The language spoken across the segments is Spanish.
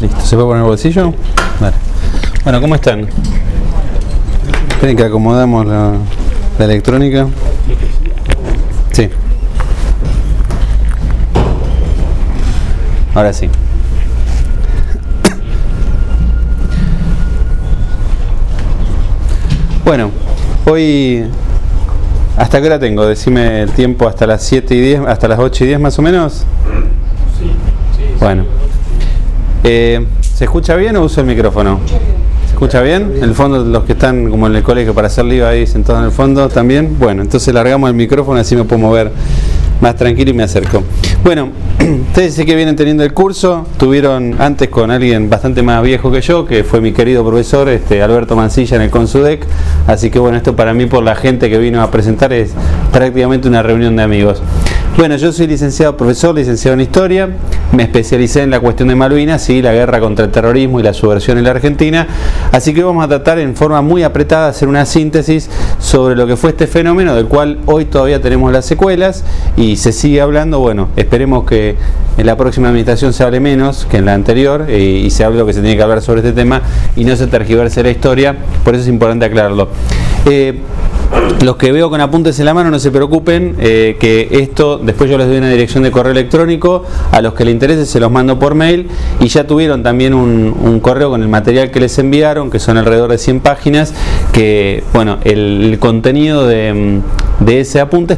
Listo, ¿se puede poner el bolsillo? Vale. Bueno, ¿cómo están? Esperen que acomodamos la electrónica. Sí. Ahora sí. Bueno, hoy... ¿Hasta qué hora tengo? Decime el tiempo, hasta las 7 y 10, hasta las 8 y 10 más o menos. Sí. Bueno. ¿Se escucha bien o uso el micrófono? ¿Se escucha bien? En el fondo, los que están como en el colegio para hacer lío ahí sentados en el fondo también. Bueno, entonces largamos el micrófono, así me puedo mover más tranquilo y me acerco. Bueno, ustedes sé que vienen teniendo el curso, tuvieron antes con alguien bastante más viejo que yo, que fue mi querido profesor, Alberto Mancilla en el Consudec, así que bueno, esto para mí por la gente que vino a presentar es prácticamente una reunión de amigos. Bueno, yo soy profesor, licenciado en Historia, me especialicé en la cuestión de Malvinas y la guerra contra el terrorismo y la subversión en la Argentina, así que vamos a tratar en forma muy apretada de hacer una síntesis sobre lo que fue este fenómeno, del cual hoy todavía tenemos las secuelas y se sigue hablando. Bueno, esperemos que en la próxima administración se hable menos que en la anterior y se hable lo que se tiene que hablar sobre este tema y no se tergiverse la historia, por eso es importante aclararlo. Los que veo con apuntes en la mano no se preocupen, que esto después yo les doy una dirección de correo electrónico, a los que les interese se los mando por mail y ya tuvieron también un correo con el material que les enviaron, que son alrededor de 100 páginas, que bueno, el contenido de ese apunte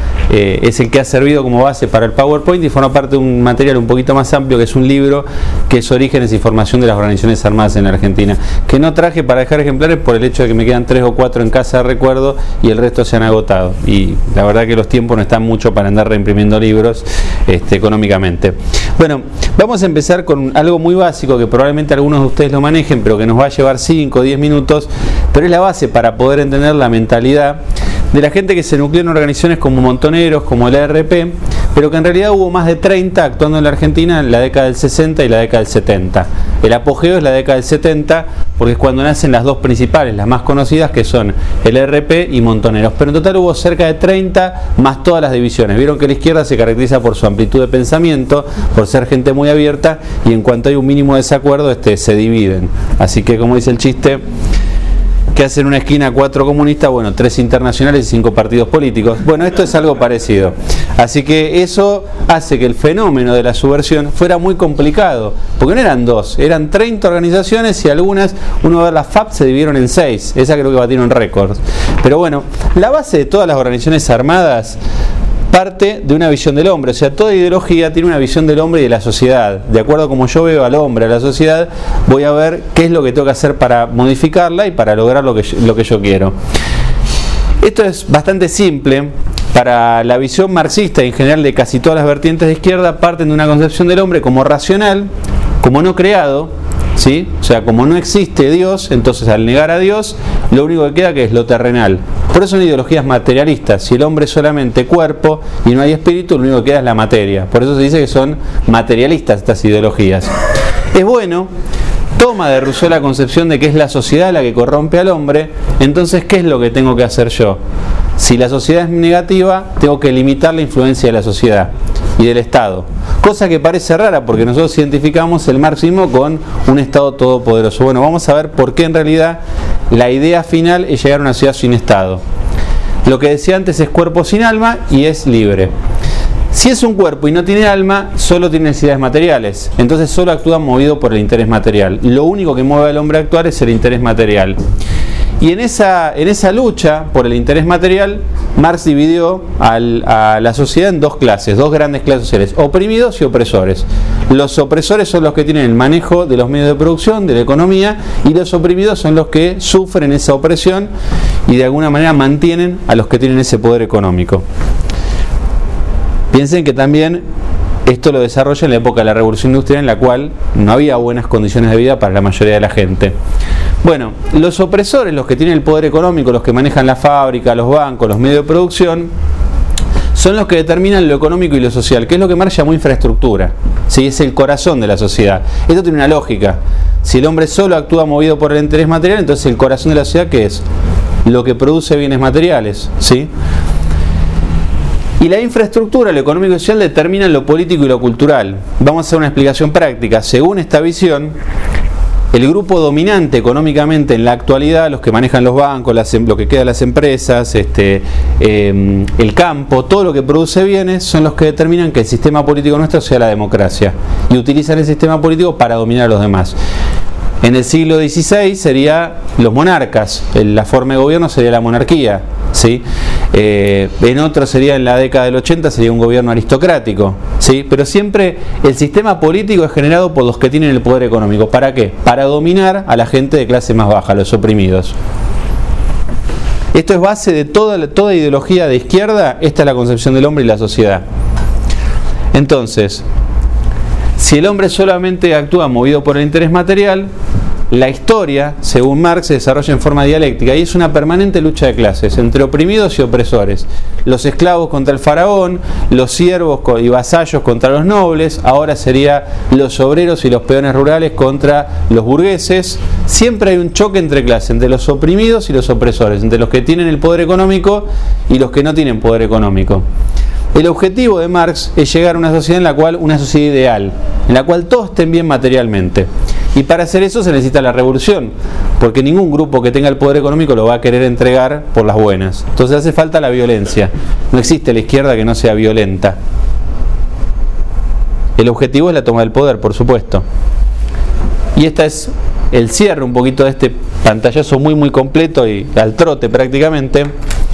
es el que ha servido como base para el PowerPoint y forma parte de un material un poquito más amplio, que es un libro que es Orígenes y Formación de las Organizaciones Armadas en la Argentina, que no traje para dejar ejemplares por el hecho de que me quedan 3 o 4 en casa de recuerdo y el resto se han agotado y la verdad que los tiempos no están mucho para andar reimprimiendo libros económicamente. Bueno, vamos a empezar con algo muy básico que probablemente algunos de ustedes lo manejen, pero que nos va a llevar 5 o 10 minutos, pero es la base para poder entender la mentalidad de la gente que se nucleó en organizaciones como Montoneros, como el ARP, pero que en realidad hubo más de 30 actuando en la Argentina en la década del 60 y la década del 70. El apogeo es la década del 70, porque es cuando nacen las dos principales, las más conocidas, que son el ARP y Montoneros. Pero en total hubo cerca de 30, más todas las divisiones. Vieron que la izquierda se caracteriza por su amplitud de pensamiento, por ser gente muy abierta, y en cuanto hay un mínimo desacuerdo, se dividen. Así que, como dice el chiste, que hacen una esquina 4 comunistas, bueno, 3 internacionales y 5 partidos políticos. Bueno, esto es algo parecido. Así que eso hace que el fenómeno de la subversión fuera muy complicado, porque no eran 2, eran 30 organizaciones y algunas, uno va a ver las FAP, se dividieron en 6, esa creo que batieron récords. Pero bueno, la base de todas las organizaciones armadas parte de una visión del hombre, o sea, toda ideología tiene una visión del hombre y de la sociedad. De acuerdo a como yo veo al hombre, a la sociedad, voy a ver qué es lo que tengo que hacer para modificarla y para lograr lo que yo quiero. Esto es bastante simple. Para la visión marxista y en general de casi todas las vertientes de izquierda, parten de una concepción del hombre como racional, como no creado, ¿sí? O sea, como no existe Dios, entonces al negar a Dios, lo único que queda que es lo terrenal. Por eso son ideologías materialistas. Si el hombre es solamente cuerpo y no hay espíritu, lo único que queda es la materia. Por eso se dice que son materialistas estas ideologías. Es bueno, toma de Rousseau la concepción de que es la sociedad la que corrompe al hombre. Entonces, ¿qué es lo que tengo que hacer yo? Si la sociedad es negativa, tengo que limitar la influencia de la sociedad y del Estado. Cosa que parece rara porque nosotros identificamos el marxismo con un Estado todopoderoso. Bueno, vamos a ver por qué en realidad la idea final es llegar a una sociedad sin Estado. Lo que decía antes es cuerpo sin alma y es libre. Si es un cuerpo y no tiene alma, solo tiene necesidades materiales. Entonces solo actúa movido por el interés material. Lo único que mueve al hombre a actuar es el interés material. Y en esa lucha por el interés material, Marx dividió a la sociedad en dos clases, dos grandes clases sociales, oprimidos y opresores. Los opresores son los que tienen el manejo de los medios de producción, de la economía, y los oprimidos son los que sufren esa opresión y de alguna manera mantienen a los que tienen ese poder económico. Piensen que también esto lo desarrolla en la época de la Revolución Industrial, en la cual no había buenas condiciones de vida para la mayoría de la gente. Bueno, los opresores, los que tienen el poder económico, los que manejan la fábrica, los bancos, los medios de producción, son los que determinan lo económico y lo social, que es lo que Marx llamó infraestructura, ¿sí? Es el corazón de la sociedad. Esto tiene una lógica. Si el hombre solo actúa movido por el interés material, entonces el corazón de la sociedad, ¿qué es? Lo que produce bienes materiales, ¿sí? Y la infraestructura, lo económico y social, determinan lo político y lo cultural. Vamos a hacer una explicación práctica. Según esta visión, el grupo dominante económicamente en la actualidad, los que manejan los bancos, lo que queda de las empresas, el campo, todo lo que produce bienes, son los que determinan que el sistema político nuestro sea la democracia. Y utilizan el sistema político para dominar a los demás. En el siglo XVI serían los monarcas, la forma de gobierno sería la monarquía, ¿sí? En otro sería, en la década del 80, sería un gobierno aristocrático, ¿sí? Pero siempre el sistema político es generado por los que tienen el poder económico. ¿Para qué? Para dominar a la gente de clase más baja, los oprimidos. Esto es base de toda ideología de izquierda. Esta es la concepción del hombre y la sociedad. Entonces, si el hombre solamente actúa movido por el interés material, la historia, según Marx, se desarrolla en forma dialéctica y es una permanente lucha de clases entre oprimidos y opresores. Los esclavos contra el faraón, los siervos y vasallos contra los nobles, ahora serían los obreros y los peones rurales contra los burgueses. Siempre hay un choque entre clases, entre los oprimidos y los opresores, entre los que tienen el poder económico y los que no tienen poder económico. El objetivo de Marx es llegar a una sociedad una sociedad ideal, en la cual todos estén bien materialmente. Y para hacer eso se necesita la revolución, porque ningún grupo que tenga el poder económico lo va a querer entregar por las buenas. Entonces hace falta la violencia. No existe la izquierda que no sea violenta. El objetivo es la toma del poder, por supuesto. Y este es el cierre un poquito de este pantallazo muy completo y al trote prácticamente.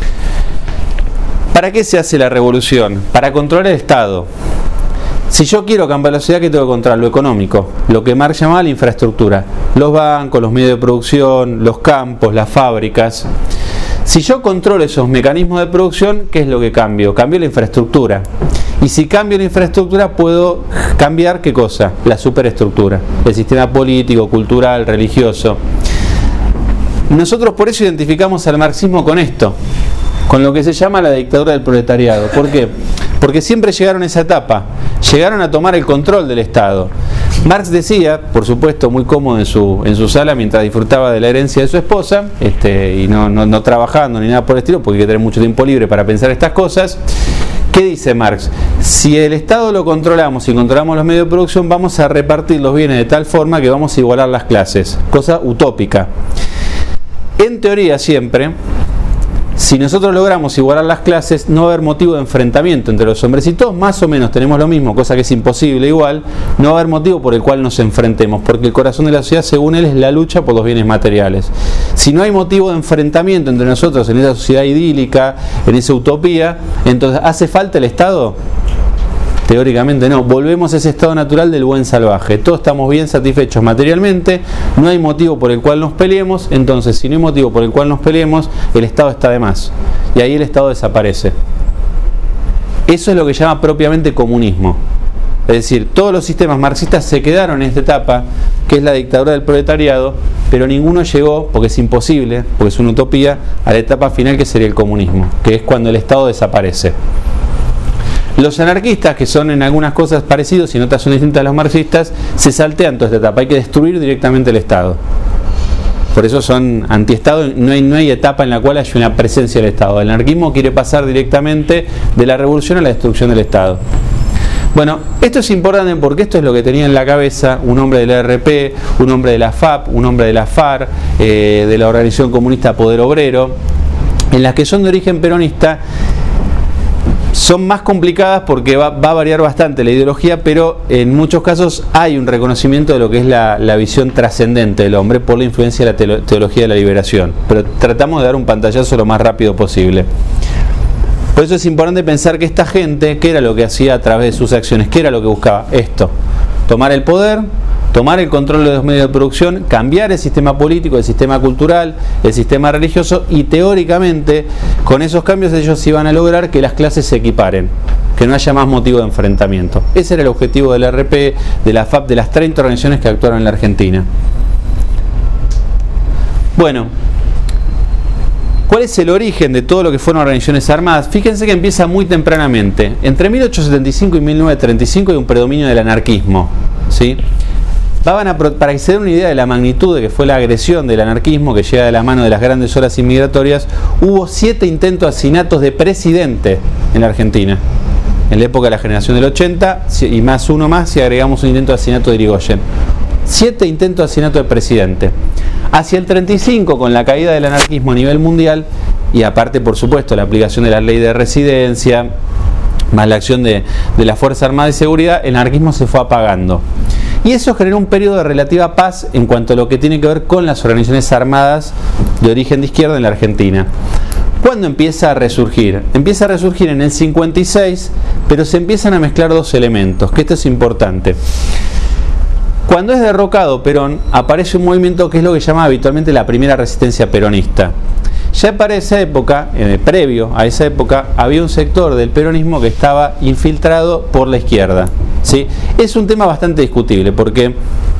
¿Para qué se hace la revolución? Para controlar el Estado. Si yo quiero cambiar la sociedad, ¿qué tengo que controlar? Lo económico, lo que Marx llamaba la infraestructura. Los bancos, los medios de producción, los campos, las fábricas. Si yo controlo esos mecanismos de producción, ¿qué es lo que cambio? Cambio la infraestructura. Y si cambio la infraestructura, puedo cambiar ¿qué cosa? La superestructura. El sistema político, cultural, religioso. Nosotros por eso identificamos al marxismo con esto, con lo que se llama la dictadura del proletariado. ¿Por qué? Porque siempre llegaron a esa etapa, llegaron a tomar el control del Estado. Marx decía, por supuesto muy cómodo en su sala mientras disfrutaba de la herencia de su esposa, y no trabajando ni nada por el estilo, porque hay que tener mucho tiempo libre para pensar estas cosas. ¿Qué dice Marx? Si el Estado lo controlamos y controlamos los medios de producción, vamos a repartir los bienes de tal forma que vamos a igualar las clases, cosa utópica. En teoría siempre, si nosotros logramos igualar las clases, no va a haber motivo de enfrentamiento entre los hombres. Si todos más o menos tenemos lo mismo, cosa que es imposible igual, no va a haber motivo por el cual nos enfrentemos, porque el corazón de la sociedad, según él, es la lucha por los bienes materiales. Si no hay motivo de enfrentamiento entre nosotros en esa sociedad idílica, en esa utopía, entonces ¿hace falta el Estado? Teóricamente no, volvemos a ese estado natural del buen salvaje. Todos estamos bien satisfechos materialmente, no hay motivo por el cual nos peleemos, entonces si no hay motivo por el cual nos peleemos, el Estado está de más. Y ahí el Estado desaparece. Eso es lo que llama propiamente comunismo. Es decir, todos los sistemas marxistas se quedaron en esta etapa, que es la dictadura del proletariado, pero ninguno llegó, porque es imposible, porque es una utopía, a la etapa final que sería el comunismo, que es cuando el Estado desaparece. Los anarquistas, que son en algunas cosas parecidos y en otras son distintas a los marxistas, se saltean toda esta etapa. Hay que destruir directamente el Estado. Por eso son antiestado, no hay etapa en la cual haya una presencia del Estado. El anarquismo quiere pasar directamente de la revolución a la destrucción del Estado. Bueno, esto es importante porque esto es lo que tenía en la cabeza un hombre del ERP, un hombre de la FAP, un hombre de la FARC, de la Organización Comunista Poder Obrero, en las que son de origen peronista. Son más complicadas porque va a variar bastante la ideología, pero en muchos casos hay un reconocimiento de lo que es la visión trascendente del hombre por la influencia de la teología de la liberación. Pero tratamos de dar un pantallazo lo más rápido posible. Por eso es importante pensar que esta gente, ¿qué era lo que hacía a través de sus acciones? ¿Qué era lo que buscaba? Esto, tomar el poder, tomar el control de los medios de producción, cambiar el sistema político, el sistema cultural, el sistema religioso, y teóricamente con esos cambios ellos iban a lograr que las clases se equiparen, que no haya más motivo de enfrentamiento. Ese era el objetivo del RP, de la FAP, de las 30 organizaciones que actuaron en la Argentina. Bueno, ¿cuál es el origen de todo lo que fueron organizaciones armadas? Fíjense que empieza muy tempranamente. Entre 1875 y 1935 hay un predominio del anarquismo, ¿sí? Para que se den una idea de la magnitud de que fue la agresión del anarquismo que llega de la mano de las grandes olas inmigratorias, hubo 7 intentos de asesinatos de presidente en la Argentina. En la época de la generación del 80, y más uno más si agregamos un intento de asesinato de Irigoyen. 7 intentos de asesinato de presidente. Hacia el 35, con la caída del anarquismo a nivel mundial, y aparte, por supuesto, la aplicación de la ley de residencia, más la acción de la Fuerza Armada y Seguridad, el anarquismo se fue apagando. Y eso generó un periodo de relativa paz en cuanto a lo que tiene que ver con las organizaciones armadas de origen de izquierda en la Argentina. ¿Cuándo empieza a resurgir? Empieza a resurgir en el 56, pero se empiezan a mezclar 2 elementos, que esto es importante. Cuando es derrocado Perón, aparece un movimiento que es lo que llama habitualmente la primera resistencia peronista. Ya para esa época, previo a esa época, había un sector del peronismo que estaba infiltrado por la izquierda, ¿sí? Es un tema bastante discutible porque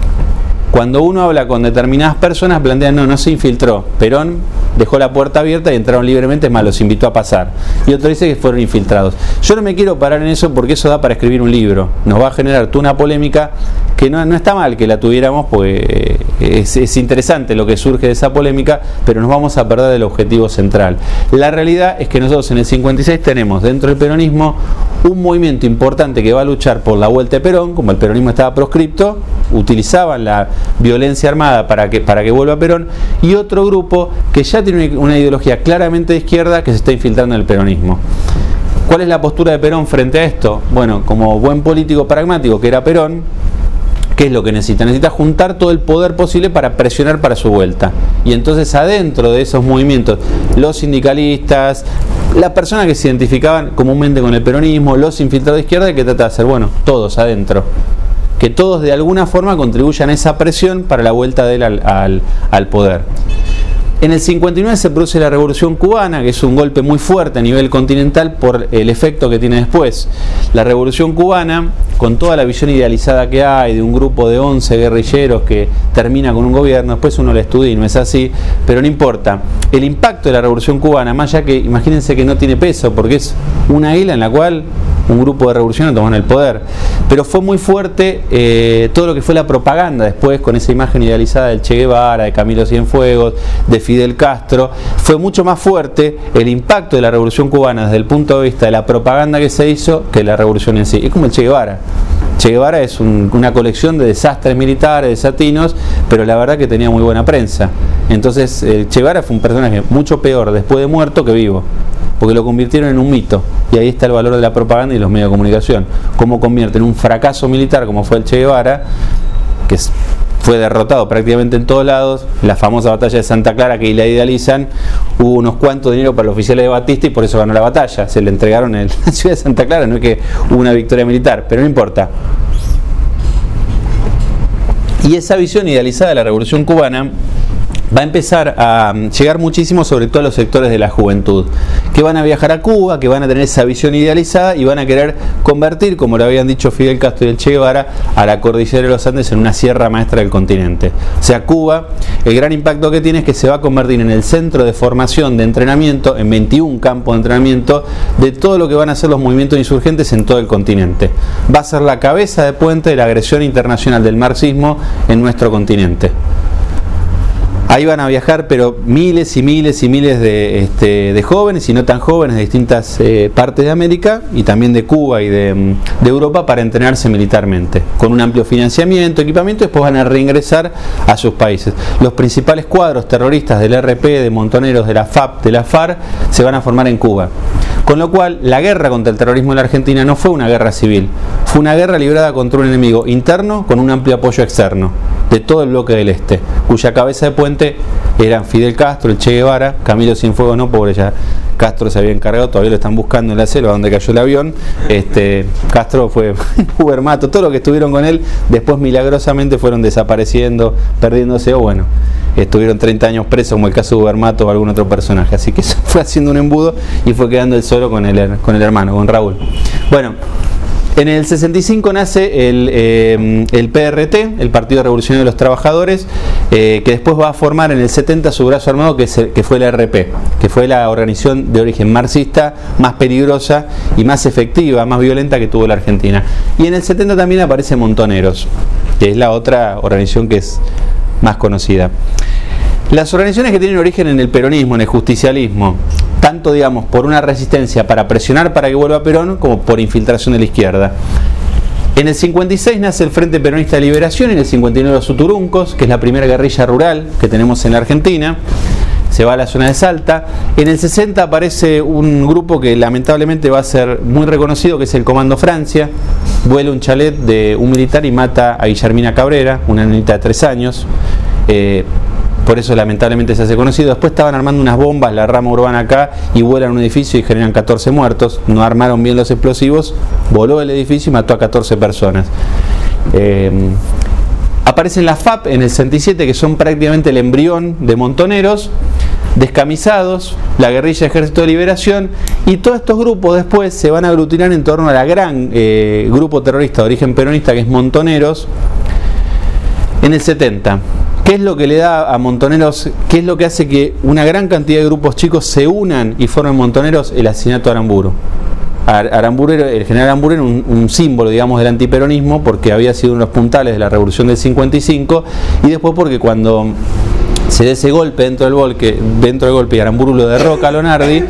cuando uno habla con determinadas personas plantean no se infiltró, Perón dejó la puerta abierta y entraron libremente, es más, los invitó a pasar. Y otro dice que fueron infiltrados. Yo no me quiero parar en eso porque eso da para escribir un libro, nos va a generar toda una polémica que no está mal que la tuviéramos, porque es interesante lo que surge de esa polémica, pero nos vamos a perder del objetivo central. La realidad es que nosotros en el 56 tenemos dentro del peronismo un movimiento importante que va a luchar por la vuelta de Perón. Como el peronismo estaba proscripto, utilizaban la violencia armada para que vuelva Perón, y otro grupo que ya tiene una ideología claramente de izquierda que se está infiltrando en el peronismo. ¿Cuál es la postura de Perón frente a esto? Bueno, como buen político pragmático que era Perón, ¿qué es lo que necesita? Necesita juntar todo el poder posible para presionar para su vuelta. Y entonces adentro de esos movimientos, los sindicalistas, las personas que se identificaban comúnmente con el peronismo, los infiltrados de izquierda, ¿qué trata de hacer? Bueno, todos adentro. Que todos de alguna forma contribuyan a esa presión para la vuelta de él al poder. En el 59 se produce la Revolución Cubana, que es un golpe muy fuerte a nivel continental por el efecto que tiene después. La Revolución Cubana, con toda la visión idealizada que hay de un grupo de 11 guerrilleros que termina con un gobierno, después uno la estudia y no es así, pero no importa. El impacto de la Revolución Cubana, más allá que, imagínense que no tiene peso, porque es una isla en la cual un grupo de revolucionarios tomaron el poder, pero fue muy fuerte todo lo que fue la propaganda después, con esa imagen idealizada del Che Guevara, de Camilo Cienfuegos, de Fidel Castro. Fue mucho más fuerte el impacto de la Revolución Cubana desde el punto de vista de la propaganda que se hizo que la revolución en sí. Es como el Che Guevara. Che Guevara es una colección de desastres militares, desatinos, pero la verdad que tenía muy buena prensa. Entonces Che Guevara fue un personaje mucho peor después de muerto que vivo, porque lo convirtieron en un mito, y ahí está el valor de la propaganda y los medios de comunicación. Cómo convierten un fracaso militar como fue el Che Guevara, que fue derrotado prácticamente en todos lados, la famosa batalla de Santa Clara que la idealizan, hubo unos cuantos dinero para los oficiales de Batista y por eso ganó la batalla, se le entregaron en la ciudad de Santa Clara, no es que hubo una victoria militar, pero no importa. Y esa visión idealizada de la Revolución Cubana va a empezar a llegar muchísimo, sobre todo a los sectores de la juventud, que van a viajar a Cuba, que van a tener esa visión idealizada y van a querer convertir, como lo habían dicho Fidel Castro y el Che Guevara, a la cordillera de los Andes en una sierra maestra del continente. O sea, Cuba, el gran impacto que tiene es que se va a convertir en el centro de formación, de entrenamiento, en 21 campos de entrenamiento, de todo lo que van a ser los movimientos insurgentes en todo el continente. Va a ser la cabeza de puente de la agresión internacional del marxismo en nuestro continente. Ahí van a viajar, pero miles y miles y miles de jóvenes y no tan jóvenes de distintas partes de América y también de Cuba y de Europa para entrenarse militarmente, con un amplio financiamiento, equipamiento, y después van a reingresar a sus países. Los principales cuadros terroristas del RP, de Montoneros, de la FAP, de la FARC, se van a formar en Cuba. Con lo cual, la guerra contra el terrorismo en la Argentina no fue una guerra civil, fue una guerra librada contra un enemigo interno con un amplio apoyo externo de todo el bloque del Este, cuya cabeza de puente eran Fidel Castro, el Che Guevara, Camilo Cienfuegos no, pobre, ya Castro se había encargado, todavía lo están buscando en la selva donde cayó el avión. Castro fue Hubermato, todo lo que estuvieron con él, después milagrosamente fueron desapareciendo, perdiéndose, o bueno, estuvieron 30 años presos, como el caso de Hubermato o algún otro personaje. Así que eso fue haciendo un embudo y fue quedando él solo con el hermano, con Raúl. Bueno, En el 65 nace el PRT, el Partido Revolucionario de los Trabajadores, que después va a formar en el 70 su brazo armado, que fue la RP, que fue la organización de origen marxista más peligrosa y más efectiva, más violenta que tuvo la Argentina. Y en el 70 también aparece Montoneros, que es la otra organización que es más conocida. Las organizaciones que tienen origen en el peronismo, en el justicialismo, tanto digamos por una resistencia para presionar para que vuelva Perón, como por infiltración de la izquierda. En el 56 nace el Frente Peronista de Liberación, en el 59 los Uturuncos, que es la primera guerrilla rural que tenemos en la Argentina. Se va a la zona de Salta. En el 60 aparece un grupo que lamentablemente va a ser muy reconocido, que es el Comando Francia. Vuela un chalet de un militar y mata a Guillermina Cabrera, una nenita de 3 años. Por eso lamentablemente se hace conocido. Después estaban armando unas bombas, la rama urbana acá, y vuelan un edificio y generan 14 muertos. No armaron bien los explosivos, voló el edificio y mató a 14 personas. Aparecen las FAP en el 67, que son prácticamente el embrión de Montoneros, descamisados, la guerrilla Ejército de Liberación, y todos estos grupos después se van a aglutinar en torno a la gran grupo terrorista de origen peronista, que es Montoneros, en el 70. ¿Qué es lo que le da a Montoneros? ¿Qué es lo que hace que una gran cantidad de grupos chicos se unan y formen Montoneros? El asesinato de Aramburu. El general Aramburu era un símbolo, digamos, del antiperonismo, porque había sido uno de los puntales de la revolución del 55, y después porque cuando se da ese golpe dentro del golpe y Aramburu lo derroca a Lonardi,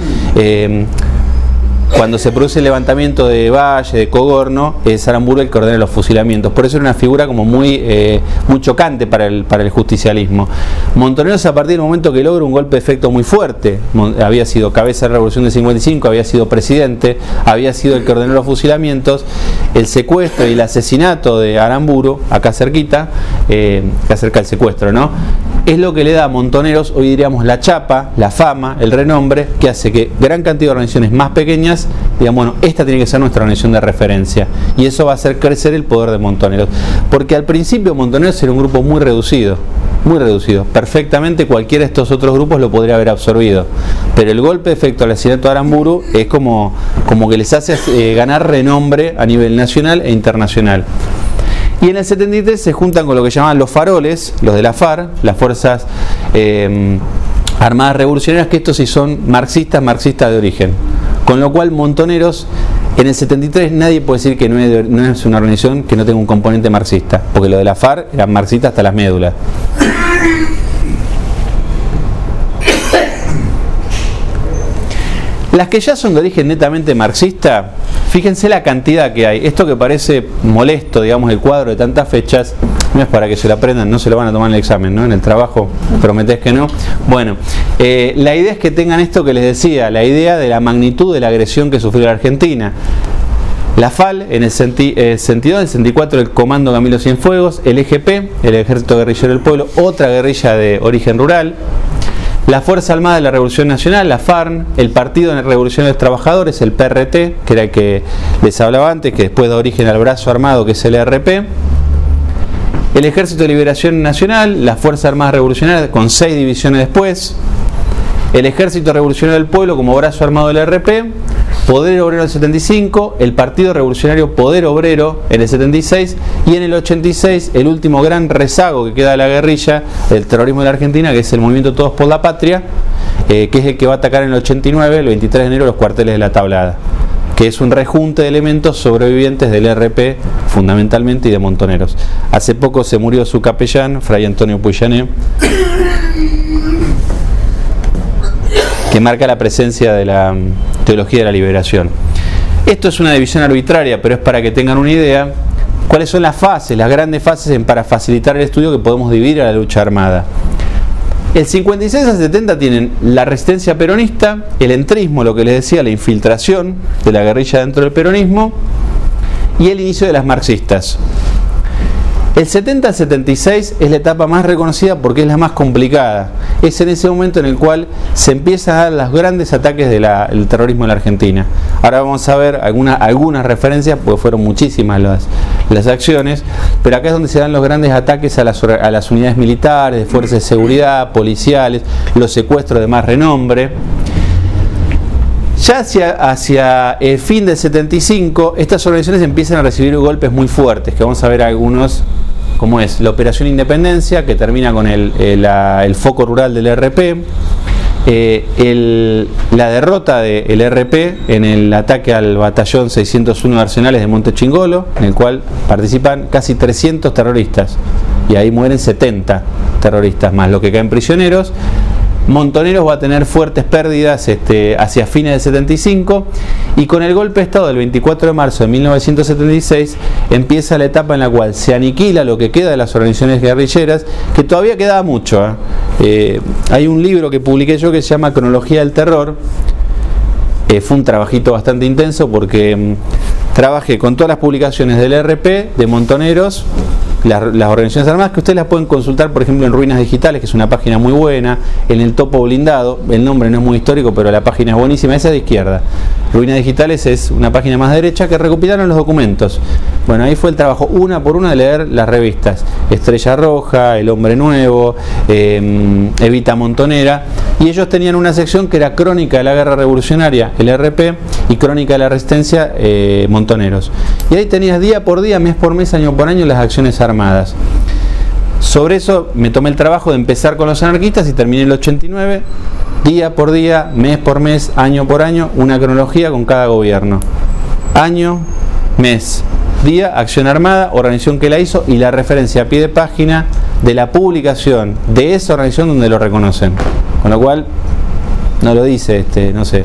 cuando se produce el levantamiento de Valle, de Cogorno, es Aramburu el que ordena los fusilamientos. Por eso era una figura como muy chocante para el justicialismo. Montoneros, a partir del momento que logra un golpe de efecto muy fuerte, había sido cabeza de la revolución del 55, había sido presidente, había sido el que ordenó los fusilamientos, el secuestro y el asesinato de Aramburu, acá cerquita, acá cerca del secuestro, ¿no? Es lo que le da a Montoneros, hoy diríamos, la chapa, la fama, el renombre, que hace que gran cantidad de organizaciones más pequeñas digan, bueno, esta tiene que ser nuestra organización de referencia. Y eso va a hacer crecer el poder de Montoneros. Porque al principio Montoneros era un grupo muy reducido. Perfectamente cualquiera de estos otros grupos lo podría haber absorbido. Pero el golpe de efecto al asesinato de Aramburu es como que les hace ganar renombre a nivel nacional e internacional. Y en el 73 se juntan con lo que llamaban los faroles, los de la FARC, las fuerzas armadas revolucionarias, que estos sí son marxistas de origen. Con lo cual Montoneros, en el 73 nadie puede decir que no es una organización que no tenga un componente marxista, porque lo de la FARC eran marxistas hasta las médulas. Las que ya son de origen netamente marxista, fíjense la cantidad que hay. Esto que parece molesto, digamos, el cuadro de tantas fechas, no es para que se lo aprendan, no se lo van a tomar en el examen, ¿no? En el trabajo, prometés que no. Bueno, la idea es que tengan esto que les decía, la idea de la magnitud de la agresión que sufrió la Argentina. La FAL, en el 62, el 64, el Comando Camilo Cienfuegos, el EGP, el Ejército Guerrillero del Pueblo, otra guerrilla de origen rural, la Fuerza Armada de la Revolución Nacional, la FARN, el Partido Revolucionario de los Trabajadores, el PRT, que era el que les hablaba antes, que después da origen al brazo armado, que es el ERP, el Ejército de Liberación Nacional, la Fuerza Armada Revolucionaria, con 6 divisiones después, el Ejército Revolucionario del Pueblo como brazo armado del ERP, Poder Obrero del 75, el Partido Revolucionario Poder Obrero en el 76, y en el 86 el último gran rezago que queda de la guerrilla del terrorismo de la Argentina, que es el movimiento Todos por la Patria, que es el que va a atacar en el 89, el 23 de enero, los cuarteles de La Tablada, que es un rejunte de elementos sobrevivientes del ERP fundamentalmente y de Montoneros. Hace poco se murió su capellán, Fray Antonio Puillané, que marca la presencia de la teología de la liberación. Esto es una división arbitraria, pero es para que tengan una idea cuáles son las fases, las grandes fases para facilitar el estudio que podemos dividir a la lucha armada. El 56 al 70 tienen la resistencia peronista, el entrismo, lo que les decía, la infiltración de la guerrilla dentro del peronismo, y el inicio de las marxistas. El 70 al 76 es la etapa más reconocida porque es la más complicada. Es en ese momento en el cual se empiezan a dar los grandes ataques del terrorismo en la Argentina. Ahora vamos a ver algunas referencias, porque fueron muchísimas las acciones, pero acá es donde se dan los grandes ataques a las unidades militares, de fuerzas de seguridad, policiales, los secuestros de más renombre. Ya hacia el fin del 75, estas organizaciones empiezan a recibir golpes muy fuertes, que vamos a ver algunos, como es la Operación Independencia, que termina con el foco rural del RP, la derrota del RP en el ataque al batallón 601 de Arsenales de Monte Chingolo, en el cual participan casi 300 terroristas, y ahí mueren 70 terroristas, más lo que caen prisioneros. Montoneros va a tener fuertes pérdidas hacia fines del 75, y con el golpe de Estado del 24 de marzo de 1976 empieza la etapa en la cual se aniquila lo que queda de las organizaciones guerrilleras, que todavía quedaba mucho. Hay un libro que publiqué yo que se llama Cronología del Terror. Fue un trabajito bastante intenso porque trabajé con todas las publicaciones del RP, de Montoneros, las organizaciones armadas, que ustedes las pueden consultar, por ejemplo, en Ruinas Digitales, que es una página muy buena, en el Topo Blindado. El nombre no es muy histórico, pero la página es buenísima. Esa es de izquierda. Ruinas Digitales es una página más derecha que recopilaron los documentos. Bueno, ahí fue el trabajo una por una de leer las revistas Estrella Roja, El Hombre Nuevo, Evita Montonera, y ellos tenían una sección que era Crónica de la Guerra Revolucionaria, el RP, y Crónica de la Resistencia, Montoneros. Y ahí tenías día por día, mes por mes, año por año las acciones armadas. Sobre eso me tomé el trabajo de empezar con los anarquistas y terminé en el 89, día por día, mes por mes, año por año, una cronología con cada gobierno. Año, mes, día, acción armada, organización que la hizo y la referencia a pie de página de la publicación de esa organización donde lo reconocen. Con lo cual, no lo dice, no sé,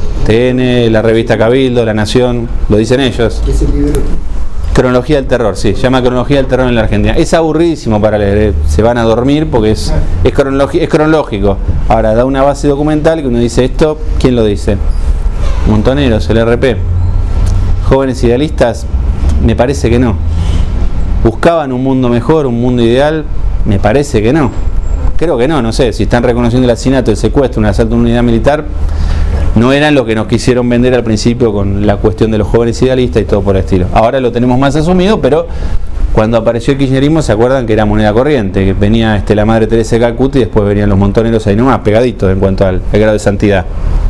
TN, la revista Cabildo, La Nación, lo dicen ellos. ¿Qué es el libro? Cronología del Terror, sí, se llama Cronología del Terror en la Argentina. Es aburridísimo para leer, se van a dormir porque es cronológico. Ahora, da una base documental que uno dice, esto, ¿quién lo dice? Montoneros, el RP. Jóvenes idealistas, me parece que no. ¿Buscaban un mundo mejor, un mundo ideal? Me parece que no. Creo que no sé, si están reconociendo el asesinato, el secuestro, un asalto a una unidad militar, no eran lo que nos quisieron vender al principio con la cuestión de los jóvenes idealistas y todo por el estilo. Ahora lo tenemos más asumido, pero cuando apareció el kirchnerismo, se acuerdan que era moneda corriente, que venía la Madre Teresa de Calcuta y después venían los Montoneros ahí nomás, pegaditos en cuanto al grado de santidad.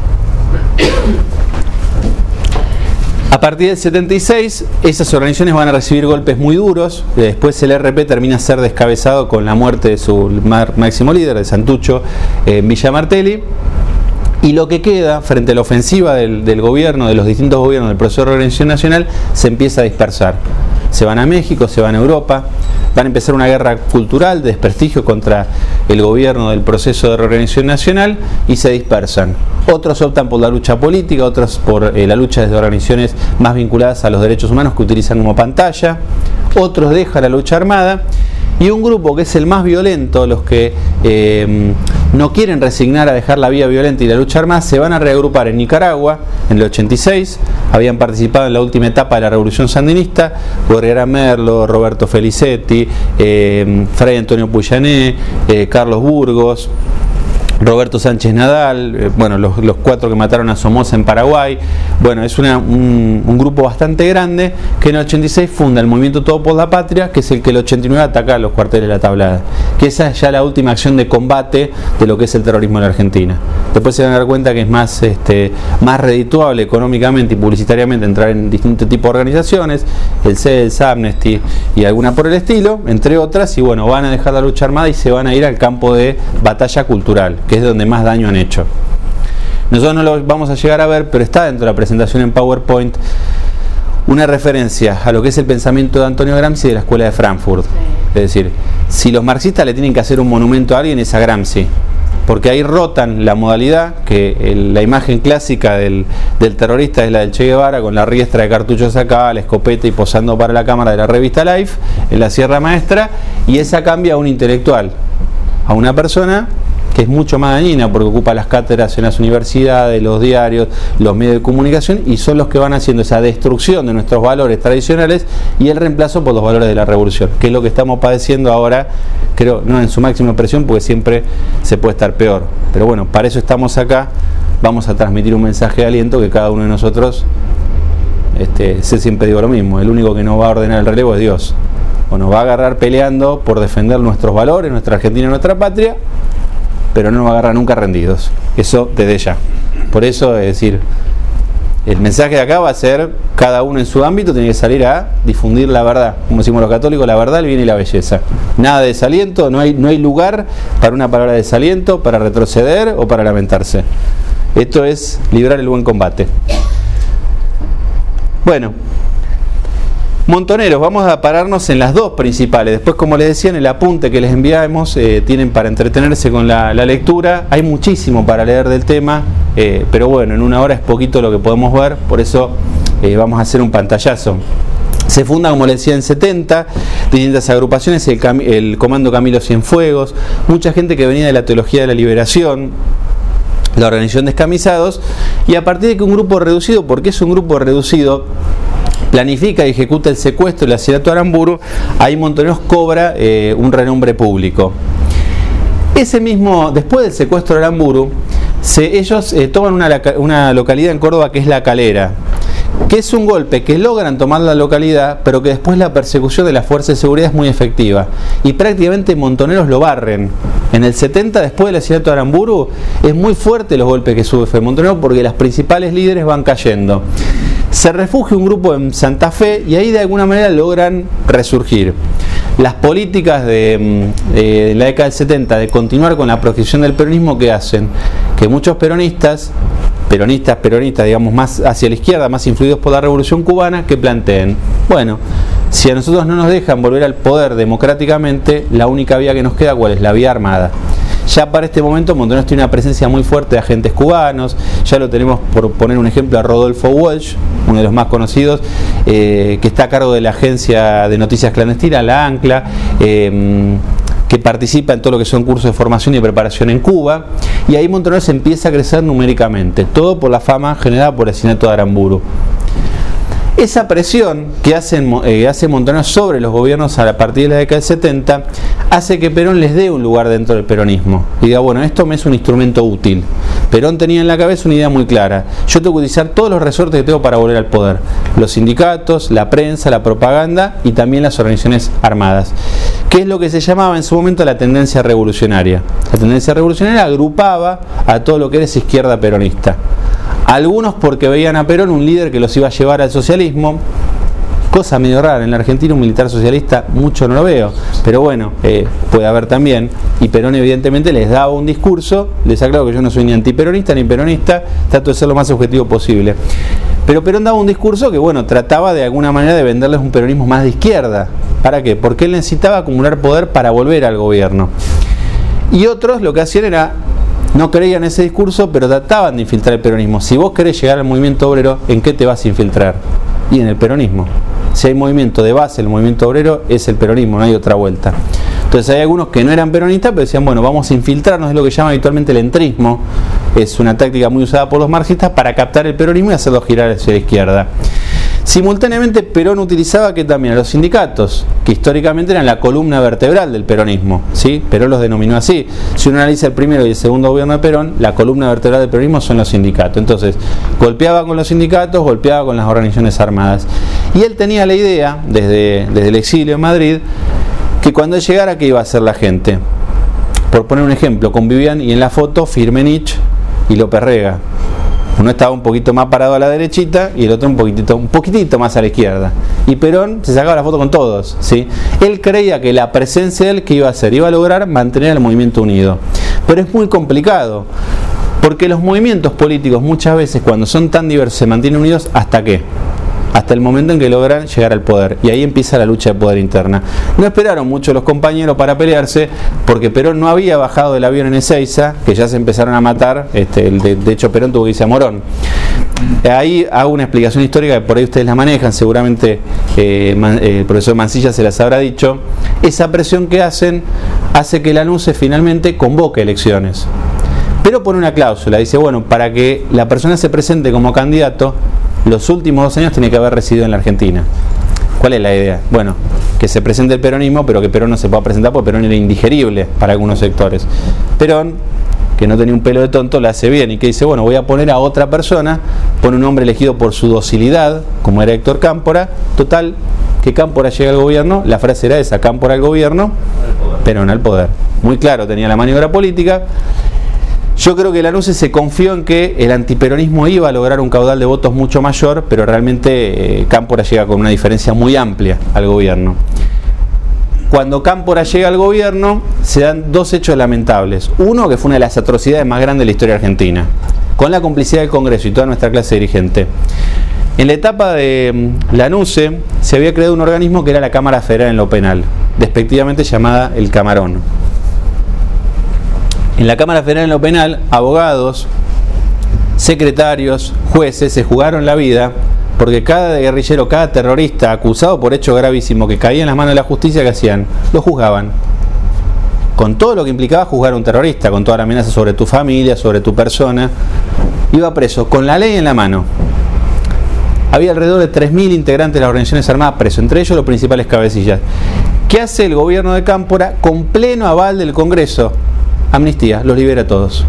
A partir del 76, esas organizaciones van a recibir golpes muy duros. Después el RP termina a ser descabezado con la muerte de su máximo líder, de Santucho, en Villa Martelli. Y lo que queda frente a la ofensiva del gobierno, de los distintos gobiernos del proceso de reorganización nacional, se empieza a dispersar. Se van a México, se van a Europa, van a empezar una guerra cultural de desprestigio contra el gobierno del proceso de reorganización nacional y se dispersan. Otros optan por la lucha política, otros por la lucha desde organizaciones más vinculadas a los derechos humanos que utilizan como pantalla, otros dejan la lucha armada. Y un grupo que es el más violento, los que no quieren resignar a dejar la vía violenta y la lucha armada, se van a reagrupar en Nicaragua en el 86, habían participado en la última etapa de la Revolución Sandinista, Gorriara Merlo, Roberto Felicetti, Fray Antonio Puyané, Carlos Burgos, Roberto Sánchez Nadal, bueno, los cuatro que mataron a Somoza en Paraguay. Bueno, es un grupo bastante grande que en el 86 funda el Movimiento Todo por la Patria, que es el que en el 89 ataca a los cuarteles de la Tablada, que esa es ya la última acción de combate de lo que es el terrorismo en la Argentina. Después se van a dar cuenta que es más redituable económicamente y publicitariamente entrar en distintos tipos de organizaciones, el CELS, Amnesty y alguna por el estilo, entre otras, y bueno, van a dejar la lucha armada y se van a ir al campo de batalla cultural, que es donde más daño han hecho. Nosotros no lo vamos a llegar a ver, pero está dentro de la presentación en PowerPoint una referencia a lo que es el pensamiento de Antonio Gramsci de la Escuela de Frankfurt. Es decir, si los marxistas le tienen que hacer un monumento a alguien, es a Gramsci, porque ahí rotan la modalidad, que la imagen clásica del terrorista es la del Che Guevara, con la riestra de cartuchos acá, la escopeta y posando para la cámara de la revista Life, en la Sierra Maestra, y esa cambia a un intelectual, a una persona que es mucho más dañina porque ocupa las cátedras en las universidades, los diarios, los medios de comunicación, y son los que van haciendo esa destrucción de nuestros valores tradicionales y el reemplazo por los valores de la revolución, que es lo que estamos padeciendo ahora, creo, no en su máxima expresión, porque siempre se puede estar peor, pero bueno, para eso estamos acá. Vamos a transmitir un mensaje de aliento que cada uno de nosotros, siempre digo lo mismo, el único que nos va a ordenar el relevo es Dios, o nos va a agarrar peleando por defender nuestros valores, nuestra Argentina, nuestra patria, pero no nos agarra nunca rendidos. Eso desde ya. Por eso, es decir, el mensaje de acá va a ser, cada uno en su ámbito tiene que salir a difundir la verdad. Como decimos los católicos, la verdad, el bien y la belleza. Nada de desaliento, no hay lugar para una palabra de desaliento, para retroceder o para lamentarse. Esto es librar el buen combate. Bueno, montoneros, vamos a pararnos en las dos principales. Después, como les decía, en el apunte que les enviamos, tienen para entretenerse con la lectura. Hay muchísimo para leer del tema, pero bueno, en una hora es poquito lo que podemos ver, por eso vamos a hacer un pantallazo. Se funda, como les decía, en 70, distintas agrupaciones, el Comando Camilo Cienfuegos, mucha gente que venía de la teología de la liberación, la organización Descamisados, y a partir de que un grupo reducido, porque es un grupo reducido, planifica y ejecuta el secuestro y el asesinato de Aramburu, ahí Montoneros cobra un renombre público. Ese mismo, después del secuestro de Aramburu, ellos toman una localidad en Córdoba que es La Calera, que es un golpe que logran tomar la localidad, pero que después la persecución de las fuerzas de seguridad es muy efectiva, y prácticamente Montoneros lo barren. En el 70, después del asesinato de Aramburu, es muy fuerte los golpes que sufre Montoneros porque las principales líderes van cayendo. Se refugia un grupo en Santa Fe y ahí de alguna manera logran resurgir. Las políticas de la década del 70 de continuar con la proscripción del peronismo, ¿qué hacen? Que muchos peronistas, digamos, más hacia la izquierda, más influidos por la Revolución Cubana, que planteen, bueno, si a nosotros no nos dejan volver al poder democráticamente, la única vía que nos queda, ¿cuál es? La vía armada. Ya para este momento Montoneros tiene una presencia muy fuerte de agentes cubanos, ya lo tenemos, por poner un ejemplo, a Rodolfo Walsh, uno de los más conocidos, que está a cargo de la agencia de noticias clandestinas, la ANCLA, que participa en todo lo que son cursos de formación y preparación en Cuba, y ahí Montoneros empieza a crecer numéricamente, todo por la fama generada por el asesinato de Aramburu. Esa presión que hace Montoneros sobre los gobiernos a partir de la década del 70 hace que Perón les dé un lugar dentro del peronismo. Y diga, bueno, esto me es un instrumento útil. Perón tenía en la cabeza una idea muy clara. Yo tengo que utilizar todos los resortes que tengo para volver al poder. Los sindicatos, la prensa, la propaganda y también las organizaciones armadas. ¿Qué es lo que se llamaba en su momento la tendencia revolucionaria? La tendencia revolucionaria agrupaba a todo lo que era esa izquierda peronista. Algunos porque veían a Perón un líder que los iba a llevar al socialismo, cosa medio rara, en la Argentina un militar socialista mucho no lo veo, pero bueno, puede haber también, y Perón evidentemente les daba un discurso, les aclaro que yo no soy ni antiperonista ni peronista, trato de ser lo más objetivo posible, pero Perón daba un discurso que bueno, trataba de alguna manera de venderles un peronismo más de izquierda. ¿Para qué? Porque él necesitaba acumular poder para volver al gobierno, y otros lo que hacían era, no creían ese discurso, pero trataban de infiltrar el peronismo. Si vos querés llegar al movimiento obrero, ¿en qué te vas a infiltrar? Y en el peronismo. Si hay movimiento de base, el movimiento obrero es el peronismo, no hay otra vuelta. Entonces hay algunos que no eran peronistas, pero decían, bueno, vamos a infiltrarnos, es lo que llaman habitualmente el entrismo. Es una táctica muy usada por los marxistas para captar el peronismo y hacerlo girar hacia la izquierda. Simultáneamente Perón utilizaba que también a los sindicatos, que históricamente eran la columna vertebral del peronismo, ¿sí? Perón los denominó así. Si uno analiza el primero y el segundo gobierno de Perón, la columna vertebral del peronismo son los sindicatos. Entonces, golpeaba con los sindicatos, golpeaba con las organizaciones armadas. Y él tenía la idea, desde el exilio en Madrid, que cuando él llegara, ¿qué iba a hacer la gente? Por poner un ejemplo, convivían y en la foto Firmenich y López Rega. Uno estaba un poquito más parado a la derechita y el otro un poquitito más a la izquierda. Y Perón se sacaba la foto con todos, ¿sí? Él creía que la presencia de él, ¿qué iba a hacer? Iba a lograr mantener el movimiento unido. Pero es muy complicado, porque los movimientos políticos muchas veces cuando son tan diversos se mantienen unidos ¿hasta qué? Hasta el momento en que logran llegar al poder, y ahí empieza la lucha de poder interna. No esperaron mucho los compañeros para pelearse, porque Perón no había bajado del avión en Ezeiza, que ya se empezaron a matar, de hecho Perón tuvo que irse a Morón. Ahí hago una explicación histórica que por ahí ustedes la manejan, seguramente el profesor Mansilla se las habrá dicho. Esa presión que hacen hace que la NUCE finalmente convoque elecciones, pero pone una cláusula, dice, bueno, para que la persona se presente como candidato, los últimos 2 años tiene que haber residido en la Argentina. ¿Cuál es la idea? Bueno, que se presente el peronismo, pero que Perón no se pueda presentar porque Perón era indigerible para algunos sectores. Perón, que no tenía un pelo de tonto, la hace bien y que dice, bueno, voy a poner a otra persona, pone un hombre elegido por su docilidad, como era Héctor Cámpora, total, que Cámpora llega al gobierno, la frase era esa, Cámpora al gobierno, Perón al poder. Muy claro, tenía la maniobra política. Yo creo que Lanuse se confió en que el antiperonismo iba a lograr un caudal de votos mucho mayor, pero realmente Cámpora llega con una diferencia muy amplia al gobierno. Cuando Cámpora llega al gobierno, se dan dos hechos lamentables. Uno, que fue una de las atrocidades más grandes de la historia argentina, con la complicidad del Congreso y toda nuestra clase dirigente. En la etapa de Lanuse se había creado un organismo que era la Cámara Federal en lo Penal, despectivamente llamada el Camarón. En la Cámara Federal en lo Penal, abogados, secretarios, jueces se jugaron la vida porque cada guerrillero, cada terrorista acusado por hecho gravísimo que caía en las manos de la justicia, ¿qué hacían? Lo juzgaban. Con todo lo que implicaba juzgar a un terrorista, con toda la amenaza sobre tu familia, sobre tu persona, iba preso con la ley en la mano. Había alrededor de 3.000 integrantes de las organizaciones armadas presos, entre ellos los principales cabecillas. ¿Qué hace el gobierno de Cámpora? Con pleno aval del Congreso, amnistía, los libera a todos.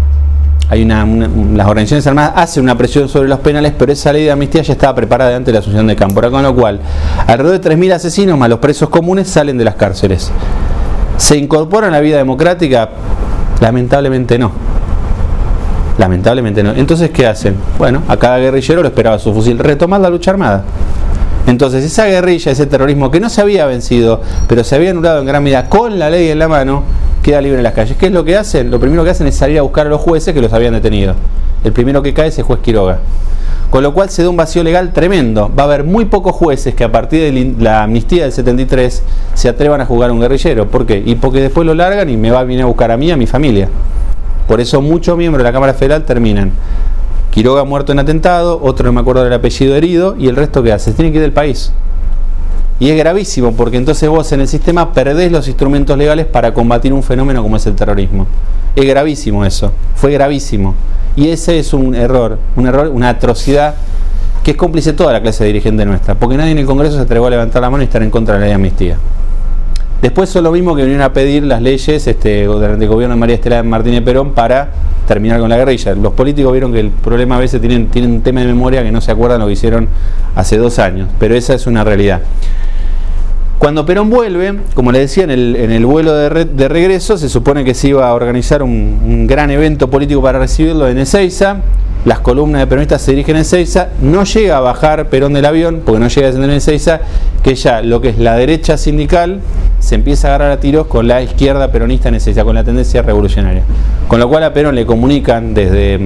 Las organizaciones armadas hacen una presión sobre los penales, pero esa ley de amnistía ya estaba preparada antes de la asunción de Cámpora, con lo cual alrededor de 3.000 asesinos más los presos comunes salen de las cárceles. ¿Se incorporan a la vida democrática? Lamentablemente no. Lamentablemente no. Entonces, ¿qué hacen? Bueno, a cada guerrillero lo esperaba su fusil. Retomar la lucha armada. Entonces, esa guerrilla, ese terrorismo que no se había vencido, pero se había anulado en gran medida con la ley en la mano, queda libre en las calles. ¿Qué es lo que hacen? Lo primero que hacen es salir a buscar a los jueces que los habían detenido. El primero que cae es el juez Quiroga. Con lo cual se da un vacío legal tremendo. Va a haber muy pocos jueces que a partir de la amnistía del 73 se atrevan a juzgar a un guerrillero. ¿Por qué? Y porque después lo largan y me va a venir a buscar a mí y a mi familia. Por eso muchos miembros de la Cámara Federal terminan. Quiroga muerto en atentado, otro no me acuerdo del apellido, herido, y el resto ¿qué hace? Se tiene que ir del país. Y es gravísimo, porque entonces vos en el sistema perdés los instrumentos legales para combatir un fenómeno como es el terrorismo. Es gravísimo eso, fue gravísimo. Y ese es un error, una atrocidad que es cómplice toda la clase dirigente nuestra, porque nadie en el Congreso se atrevió a levantar la mano y estar en contra de la ley de amnistía. Después son lo mismo que vinieron a pedir las leyes durante el gobierno de María Estela Martínez Perón para terminar con la guerrilla. Los políticos vieron que el problema a veces tienen un tema de memoria que no se acuerdan lo que hicieron hace 2 años, pero esa es una realidad. Cuando Perón vuelve, como les decía, en el vuelo de regreso, se supone que se iba a organizar un gran evento político para recibirlo en Ezeiza. Las columnas de peronistas se dirigen a Ezeiza, no llega a bajar Perón del avión, porque no llega a descender en Ezeiza, que ya lo que es la derecha sindical se empieza a agarrar a tiros con la izquierda peronista en Ezeiza, con la tendencia revolucionaria. Con lo cual a Perón le comunican desde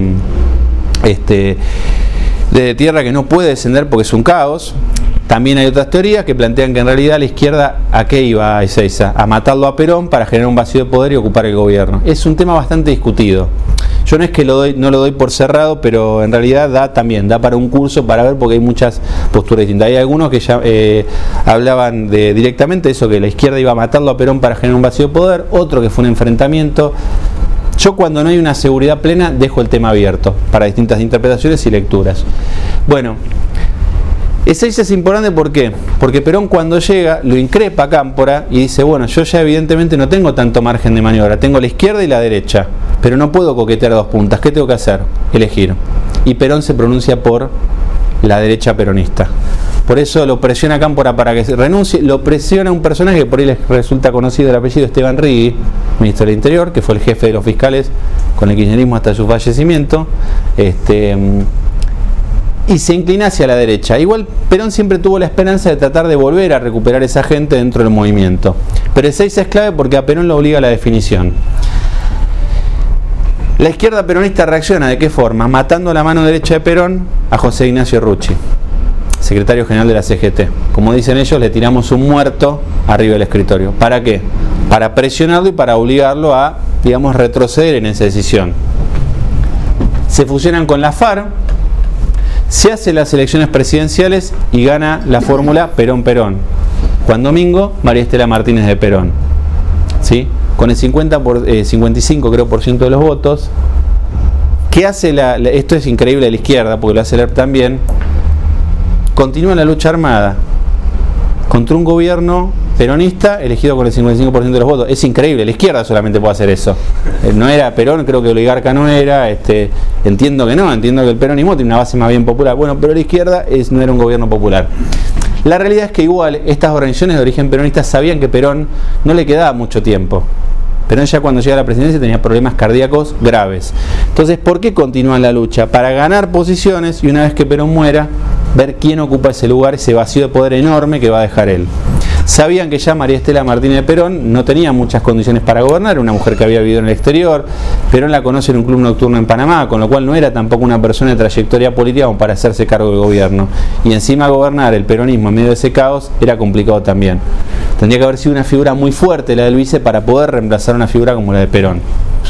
tierra que no puede descender porque es un caos. También hay otras teorías que plantean que en realidad la izquierda ¿a qué iba a Ezeiza? A matarlo a Perón para generar un vacío de poder y ocupar el gobierno. Es un tema bastante discutido. Yo no es que no lo doy por cerrado, pero en realidad da para un curso para ver, porque hay muchas posturas distintas. Hay algunos que ya hablaban directamente de eso, que la izquierda iba a matarlo a Perón para generar un vacío de poder, otro que fue un enfrentamiento. Yo cuando no hay una seguridad plena dejo el tema abierto para distintas interpretaciones y lecturas. Bueno, Ezeiza es importante, ¿por qué? Porque Perón cuando llega lo increpa a Cámpora y dice, bueno, yo ya evidentemente no tengo tanto margen de maniobra, tengo la izquierda y la derecha, pero no puedo coquetear a 2 puntas, ¿qué tengo que hacer? Elegir. Y Perón se pronuncia por la derecha peronista. Por eso lo presiona a Cámpora para que se renuncie, lo presiona un personaje que por ahí les resulta conocido el apellido Esteban Rigui, ministro del Interior, que fue el jefe de los fiscales con el kirchnerismo hasta su fallecimiento, y se inclina hacia la derecha. Igual Perón siempre tuvo la esperanza de tratar de volver a recuperar esa gente dentro del movimiento. Pero Ezeiza es clave porque a Perón lo obliga a la definición. La izquierda peronista reacciona ¿de qué forma? Matando la mano derecha de Perón a José Ignacio Rucci, secretario general de la CGT. Como dicen ellos, le tiramos un muerto arriba del escritorio. ¿Para qué? Para presionarlo y para obligarlo a, digamos, retroceder en esa decisión. Se fusionan con la FARC, se hacen las elecciones presidenciales y gana la fórmula Perón-Perón. Juan Domingo, María Estela Martínez de Perón. ¿Sí? Con el 55 creo por ciento de los votos. ¿Qué hace esto es increíble de la izquierda, porque lo hace el ERP también? Continúa la lucha armada contra un gobierno peronista elegido con el 55% de los votos. Es increíble, la izquierda solamente puede hacer eso. No era Perón, creo que oligarca no era, entiendo que no, entiendo que el peronismo tiene una base más bien popular. Bueno, pero la izquierda no era un gobierno popular. La realidad es que igual estas organizaciones de origen peronista sabían que Perón no le quedaba mucho tiempo. Perón ya cuando llega a la presidencia tenía problemas cardíacos graves. Entonces, ¿por qué continúan la lucha? Para ganar posiciones y una vez que Perón muera, ver quién ocupa ese lugar, ese vacío de poder enorme que va a dejar él. Sabían que ya María Estela Martínez de Perón no tenía muchas condiciones para gobernar, era una mujer que había vivido en el exterior, Perón la conoce en un club nocturno en Panamá, con lo cual no era tampoco una persona de trayectoria política como para hacerse cargo del gobierno. Y encima gobernar el peronismo en medio de ese caos era complicado también. Tendría que haber sido una figura muy fuerte la del vice para poder reemplazar una figura como la de Perón.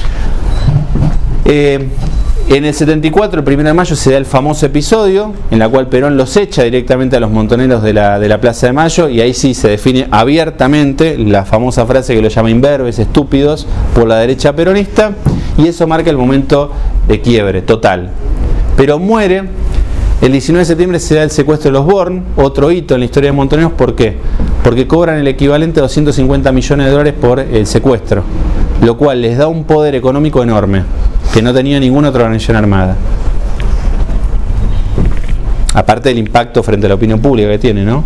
En el 74, el 1 de mayo, se da el famoso episodio en la cual Perón los echa directamente a los montoneros de la Plaza de Mayo, y ahí sí se define abiertamente la famosa frase que lo llama imberbes, estúpidos, por la derecha peronista, y eso marca el momento de quiebre total. Perón muere. El 19 de septiembre se da el secuestro de los Born, otro hito en la historia de Montoneros. ¿Por qué? Porque cobran el equivalente a 250 millones de dólares por el secuestro, lo cual les da un poder económico enorme, que no tenía ninguna otra organización armada. Aparte del impacto frente a la opinión pública que tiene, ¿no?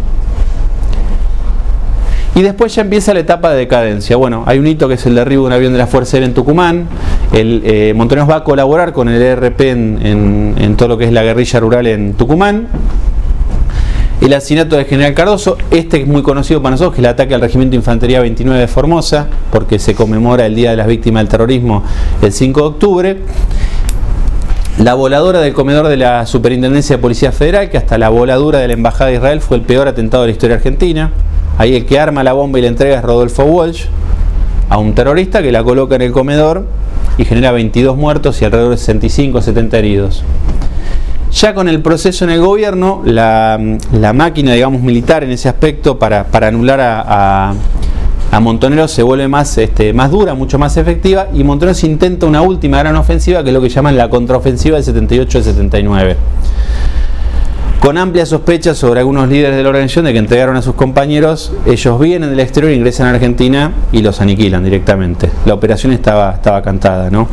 Y después ya empieza la etapa de decadencia. Bueno, hay un hito que es el derribo de un avión de la Fuerza Aérea en Tucumán. Montoneros va a colaborar con el ERP en todo lo que es la guerrilla rural en Tucumán. El asesinato del general Cardoso, este es muy conocido para nosotros, que es el ataque al Regimiento de Infantería 29 de Formosa, porque se conmemora el Día de las Víctimas del Terrorismo el 5 de octubre. La voladora del comedor de la Superintendencia de Policía Federal, que hasta la voladura de la Embajada de Israel fue el peor atentado de la historia argentina. Ahí el que arma la bomba y la entrega es Rodolfo Walsh, a un terrorista que la coloca en el comedor y genera 22 muertos y alrededor de 65 o 70 heridos. Ya con el proceso en el gobierno, la máquina, digamos, militar en ese aspecto para anular a Montoneros se vuelve más dura, mucho más efectiva, y Montoneros intenta una última gran ofensiva, que es lo que llaman la contraofensiva del 78 al 79. Con amplia sospecha sobre algunos líderes de la organización de que entregaron a sus compañeros, ellos vienen del exterior, ingresan a Argentina y los aniquilan directamente. La operación estaba cantada, ¿no?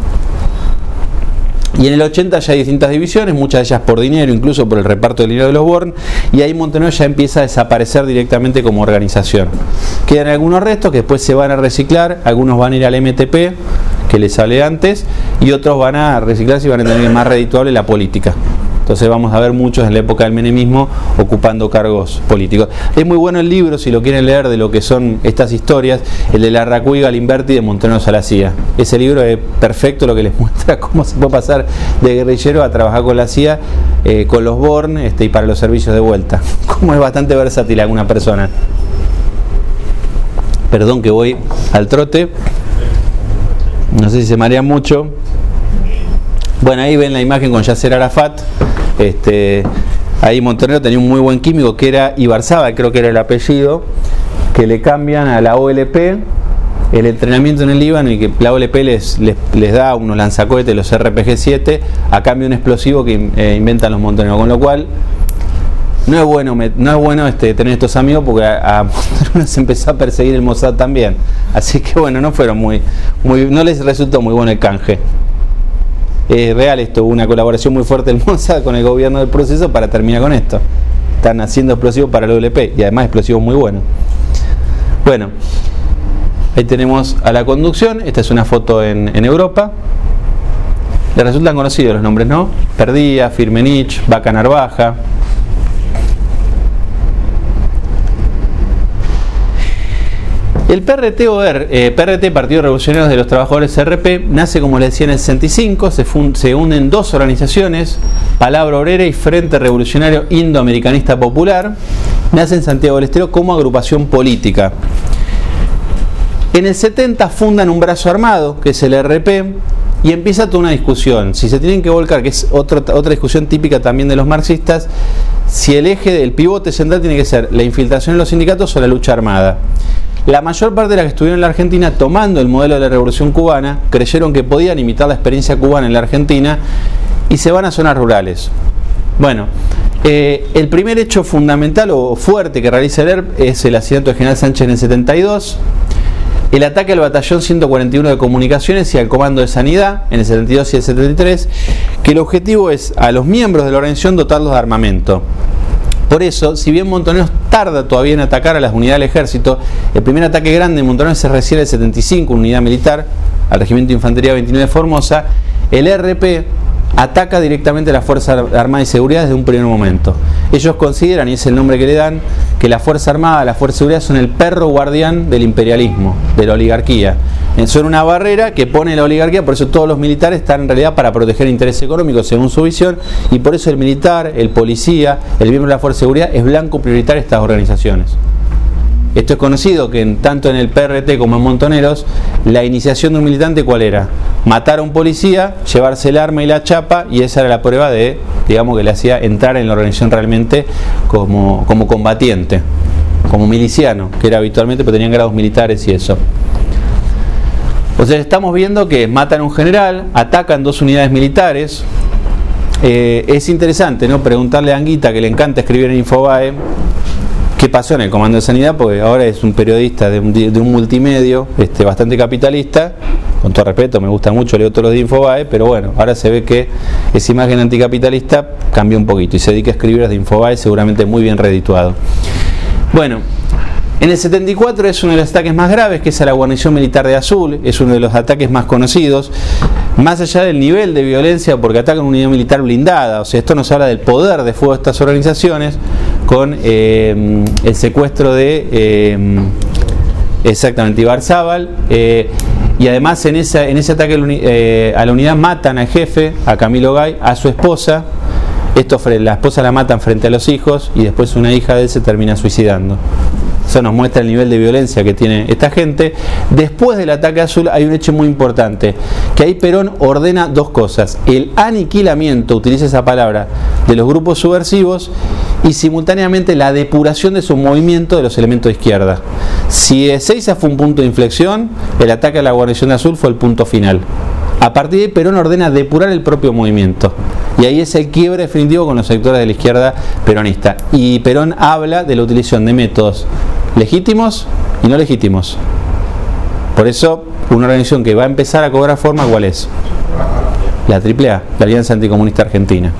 Y en el 80 ya hay distintas divisiones, muchas de ellas por dinero, incluso por el reparto del dinero de los Born, y ahí Montoneros ya empieza a desaparecer directamente como organización. Quedan algunos restos que después se van a reciclar, algunos van a ir al MTP, que les hablé antes, y otros van a reciclarse y van a tener más redituable la política. Entonces vamos a ver muchos en la época del menemismo ocupando cargos políticos. Es muy bueno el libro, si lo quieren leer, de lo que son estas historias, el de Larracuy y Galimberti de Montoneros a la CIA. Ese libro es perfecto, lo que les muestra cómo se puede pasar de guerrillero a trabajar con la CIA, con los Born y para los servicios de vuelta. Cómo es bastante versátil alguna persona. Perdón que voy al trote. No sé si se marea mucho. Bueno, ahí ven la imagen con Yasser Arafat. Ahí Montonero tenía un muy buen químico que era Ibarzábal, creo que era el apellido, que le cambian a la OLP el entrenamiento en el Líbano, y que la OLP les da unos lanzacohetes, los RPG-7, a cambio de un explosivo que inventan los Montoneros, con lo cual no es bueno tener estos amigos, porque a Montoneros se empezó a perseguir el Mossad también, así que bueno, no les resultó muy bueno el canje. Es real esto, una colaboración muy fuerte del Mossad con el gobierno del proceso para terminar con esto. Están haciendo explosivos para el OLP, y además explosivos muy buenos. Bueno, ahí tenemos a la conducción. Esta es una foto en Europa. Les resultan conocidos los nombres, ¿no? Perdía, Firmenich, Vaca Narvaja. El PRT, Partido Revolucionario de los Trabajadores RP, nace, como les decía, en el 65, se unen dos organizaciones, Palabra Obrera y Frente Revolucionario Indoamericanista Popular, nace en Santiago del Estero como agrupación política. En el 70 fundan un brazo armado, que es el RP, y empieza toda una discusión, si se tienen que volcar, que es otra discusión típica también de los marxistas, si el eje, el pivote central tiene que ser la infiltración en los sindicatos o la lucha armada. La mayor parte de las que estuvieron en la Argentina, tomando el modelo de la Revolución Cubana, creyeron que podían imitar la experiencia cubana en la Argentina y se van a zonas rurales. Bueno, el primer hecho fundamental o fuerte que realiza el ERP es el asesinato de General Sánchez en el 72, el ataque al batallón 141 de comunicaciones y al comando de sanidad en el 72 y el 73, que el objetivo es a los miembros de la organización dotarlos de armamento. Por eso, si bien Montoneros tarda todavía en atacar a las unidades del ejército, el primer ataque grande en Montoneros se recibe el 75, una unidad militar, al Regimiento de Infantería 29 de Formosa. El RP ataca directamente a las Fuerzas Armadas y Seguridad desde un primer momento. Ellos consideran, y es el nombre que le dan, que la Fuerza Armada, la Fuerza de Seguridad son el perro guardián del imperialismo, de la oligarquía. Son una barrera que pone la oligarquía, por eso todos los militares están en realidad para proteger intereses económicos según su visión, y por eso el militar, el policía, el miembro de la Fuerza de Seguridad es blanco prioritario de estas organizaciones. Esto es conocido que tanto en el PRT como en Montoneros, la iniciación de un militante, ¿cuál era? Matar a un policía, llevarse el arma y la chapa, y esa era la prueba de, digamos, que le hacía entrar en la organización realmente como combatiente, como miliciano, que era habitualmente, pero tenían grados militares y eso. O sea, estamos viendo que matan a un general, atacan 2 unidades militares. Es interesante, ¿no?, preguntarle a Anguita, que le encanta escribir en Infobae, qué pasó en el Comando de Sanidad, porque ahora es un periodista de un multimedio bastante capitalista. Con todo respeto, me gusta mucho, leo todos los días Infobae, pero bueno, ahora se ve que esa imagen anticapitalista cambió un poquito y se dedica a escribir desde Infobae, seguramente muy bien redituado. Bueno, en el 74 es uno de los ataques más graves, que es a la guarnición militar de Azul, es uno de los ataques más conocidos, más allá del nivel de violencia, porque atacan una unidad militar blindada. O sea, esto nos habla del poder de fuego de estas organizaciones, con el secuestro de exactamente Ibarzábal, y además en ese ataque a la unidad matan al jefe, a Camilo Gay, a su esposa. La esposa la matan frente a los hijos y después una hija de él se termina suicidando. Eso nos muestra el nivel de violencia que tiene esta gente. Después del ataque azul hay un hecho muy importante, que ahí Perón ordena 2 cosas: el aniquilamiento, utiliza esa palabra, de los grupos subversivos, y simultáneamente la depuración de su movimiento de los elementos de izquierda. Si Ezeiza fue un punto de inflexión, el ataque a la guarnición de Azul fue el punto final. A partir de ahí Perón ordena depurar el propio movimiento, y ahí es el quiebre definitivo con los sectores de la izquierda peronista. Y Perón habla de la utilización de métodos legítimos y no legítimos. Por eso, una organización que va a empezar a cobrar forma, ¿cuál es? La AAA, la Alianza Anticomunista Argentina.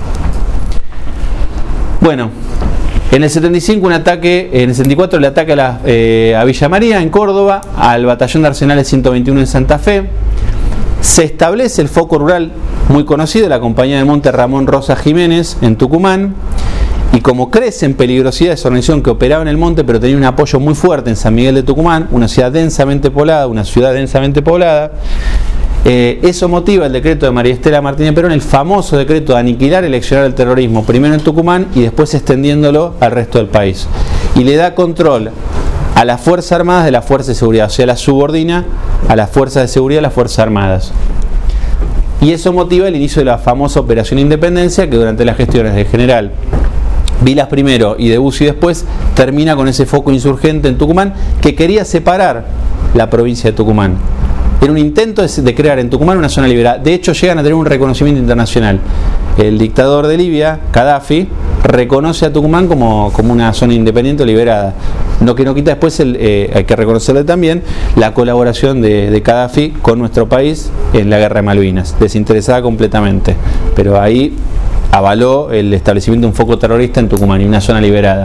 Bueno, en el 75 en el 74 el ataque a Villa María, en Córdoba, al batallón de Arsenales 121 en Santa Fe. Se establece el foco rural muy conocido, la compañía de monte Ramón Rosa Jiménez en Tucumán, y como crece en peligrosidad esa organización que operaba en el monte pero tenía un apoyo muy fuerte en San Miguel de Tucumán, una ciudad densamente poblada, eso motiva el decreto de María Estela Martínez Perón, el famoso decreto de aniquilar y eleccionar el terrorismo, primero en Tucumán y después extendiéndolo al resto del país, y le da control a las Fuerzas Armadas de las Fuerzas de Seguridad, o sea, las subordina a las Fuerzas de Seguridad de las Fuerzas Armadas. Y eso motiva el inicio de la famosa Operación Independencia, que durante las gestiones del general Vilas primero y de Bussi después, termina con ese foco insurgente en Tucumán que quería separar la provincia de Tucumán. Era un intento de crear en Tucumán una zona liberada. De hecho, llegan a tener un reconocimiento internacional. El dictador de Libia, Gaddafi, reconoce a Tucumán como una zona independiente o liberada. Lo que no quita después, hay que reconocerle también, la colaboración de Gaddafi con nuestro país en la guerra de Malvinas, desinteresada completamente. Pero ahí avaló el establecimiento de un foco terrorista en Tucumán y una zona liberada.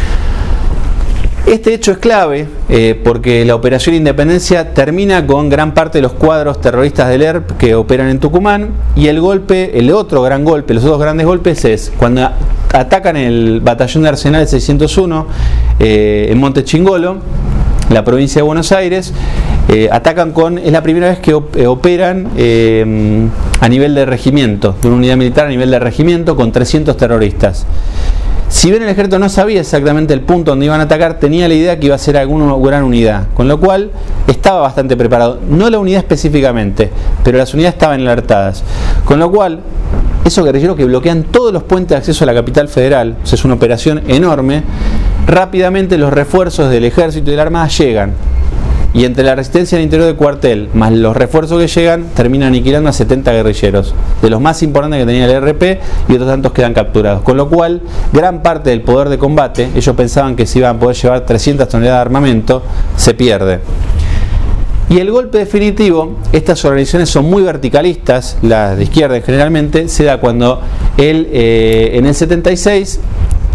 Este hecho es clave porque la Operación Independencia termina con gran parte de los cuadros terroristas del ERP que operan en Tucumán, y el otro gran golpe, los dos grandes golpes es cuando atacan el batallón de Arsenales 601 en Monte Chingolo, la provincia de Buenos Aires. Atacan es la primera vez que operan a nivel de regimiento, de una unidad militar a nivel de regimiento con 300 terroristas. Si bien el ejército no sabía exactamente el punto donde iban a atacar, tenía la idea que iba a ser alguna gran unidad, con lo cual estaba bastante preparado. No la unidad específicamente, pero las unidades estaban alertadas. Con lo cual, esos guerrilleros que bloquean todos los puentes de acceso a la capital federal, o sea, es una operación enorme, rápidamente los refuerzos del ejército y de la armada llegan. Y entre la resistencia al interior del cuartel más los refuerzos que llegan, terminan aniquilando a 70 guerrilleros, de los más importantes que tenía el RP, y otros tantos quedan capturados. Con lo cual, gran parte del poder de combate, ellos pensaban que se iban a poder llevar 300 toneladas de armamento, se pierde. Y el golpe definitivo, estas organizaciones son muy verticalistas, las de izquierda generalmente, se da cuando en el 76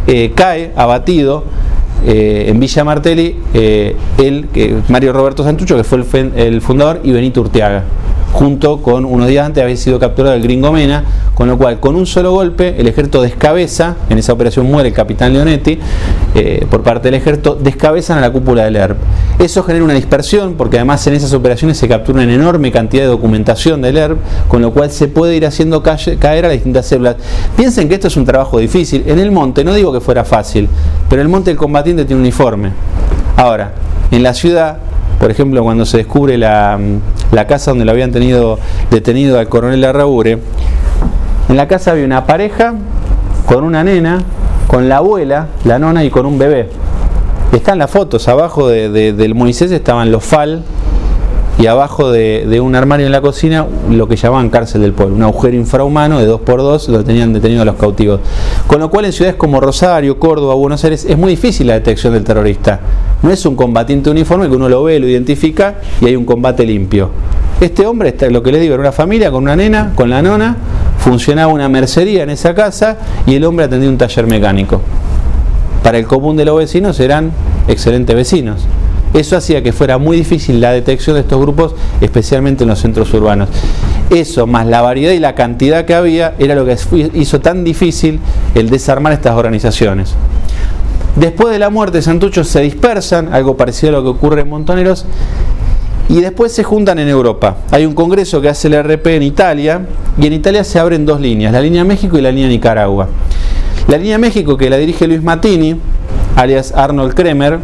cae abatido en Villa Martelli Mario Roberto Santucho, que fue el fundador, y Benito Urteaga, junto con unos días antes había sido capturado el Gringo Mena, con lo cual con un solo golpe el ejército descabeza, en esa operación muere el capitán Leonetti, por parte del ejército, descabezan a la cúpula del ERP. Eso genera una dispersión, porque además en esas operaciones se captura una enorme cantidad de documentación del ERP, con lo cual se puede ir haciendo caer a las distintas células. Piensen que esto es un trabajo difícil. En el monte, no digo que fuera fácil, pero en el monte el combatiente tiene un uniforme. Ahora, en la ciudad, por ejemplo, cuando se descubre la casa donde lo habían tenido detenido al coronel Larraure, en la casa había una pareja con una nena, con la abuela, la nona, y con un bebé. Están las fotos, abajo del Moisés estaban los FAL, y abajo de un armario en la cocina lo que llamaban cárcel del pueblo, un agujero infrahumano de 2x2 donde tenían detenidos a los cautivos. Con lo cual en ciudades como Rosario, Córdoba, Buenos Aires es muy difícil la detección del terrorista. No es un combatiente uniforme que uno lo ve, lo identifica y hay un combate limpio. Este hombre, está, lo que les digo, era una familia con una nena, con la nona, funcionaba una mercería en esa casa y el hombre atendía un taller mecánico. Para el común de los vecinos eran excelentes vecinos. Eso hacía que fuera muy difícil la detección de estos grupos, especialmente en los centros urbanos. Eso, más la variedad y la cantidad que había, era lo que hizo tan difícil el desarmar estas organizaciones. Después de la muerte de Santucho se dispersan, algo parecido a lo que ocurre en Montoneros, y después se juntan en Europa. Hay un congreso que hace el RP en Italia, y en Italia se abren dos líneas, la línea México y la línea Nicaragua. La línea México, que la dirige Luis Mattini, alias Arnold Kremer,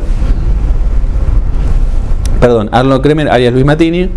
alias Luis Mattini,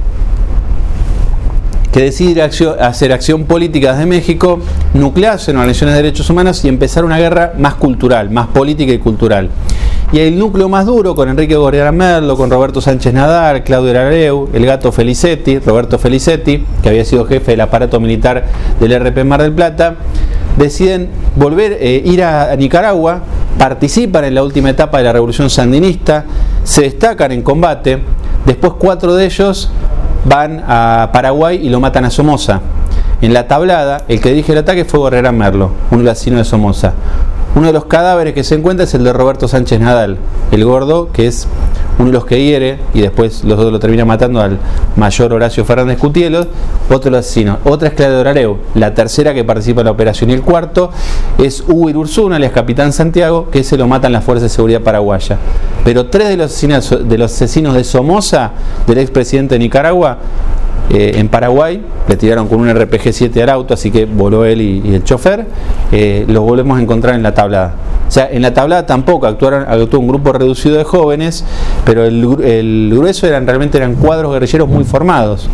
que decide hacer acción política desde México, nuclearse en organizaciones de derechos humanos y empezar una guerra más cultural, más política y cultural. Y el núcleo más duro, con Enrique Gorriarán Merlo, con Roberto Sánchez Nadal, Claudio Lareu, el gato Felicetti, Roberto Felicetti, que había sido jefe del aparato militar del RP Mar del Plata, deciden ir a Nicaragua, participan en la última etapa de la revolución sandinista, se destacan en combate. Después 4 de ellos van a Paraguay y lo matan a Somoza. En la tablada, el que dirige el ataque fue Gorriarán Merlo, un vecino de Somoza. Uno de los cadáveres que se encuentra es el de Roberto Sánchez Nadal, el gordo, que es uno de los que hiere, y después los dos lo termina matando al mayor Horacio Fernández Cutielo. Otro de los asesinos. Otra es Claudio Lareu, la tercera que participa en la operación. Y el cuarto es Hugo Irurzuna, alias Capitán Santiago, que se lo matan las fuerzas de seguridad paraguaya. Pero 3 de los asesinos de Somoza, del expresidente de Nicaragua, en Paraguay, le tiraron con un RPG-7 al auto, así que voló él y el chofer. Los volvemos a encontrar en la tablada. O sea, en la tablada tampoco actuó un grupo reducido de jóvenes, pero el grueso realmente eran cuadros guerrilleros muy formados.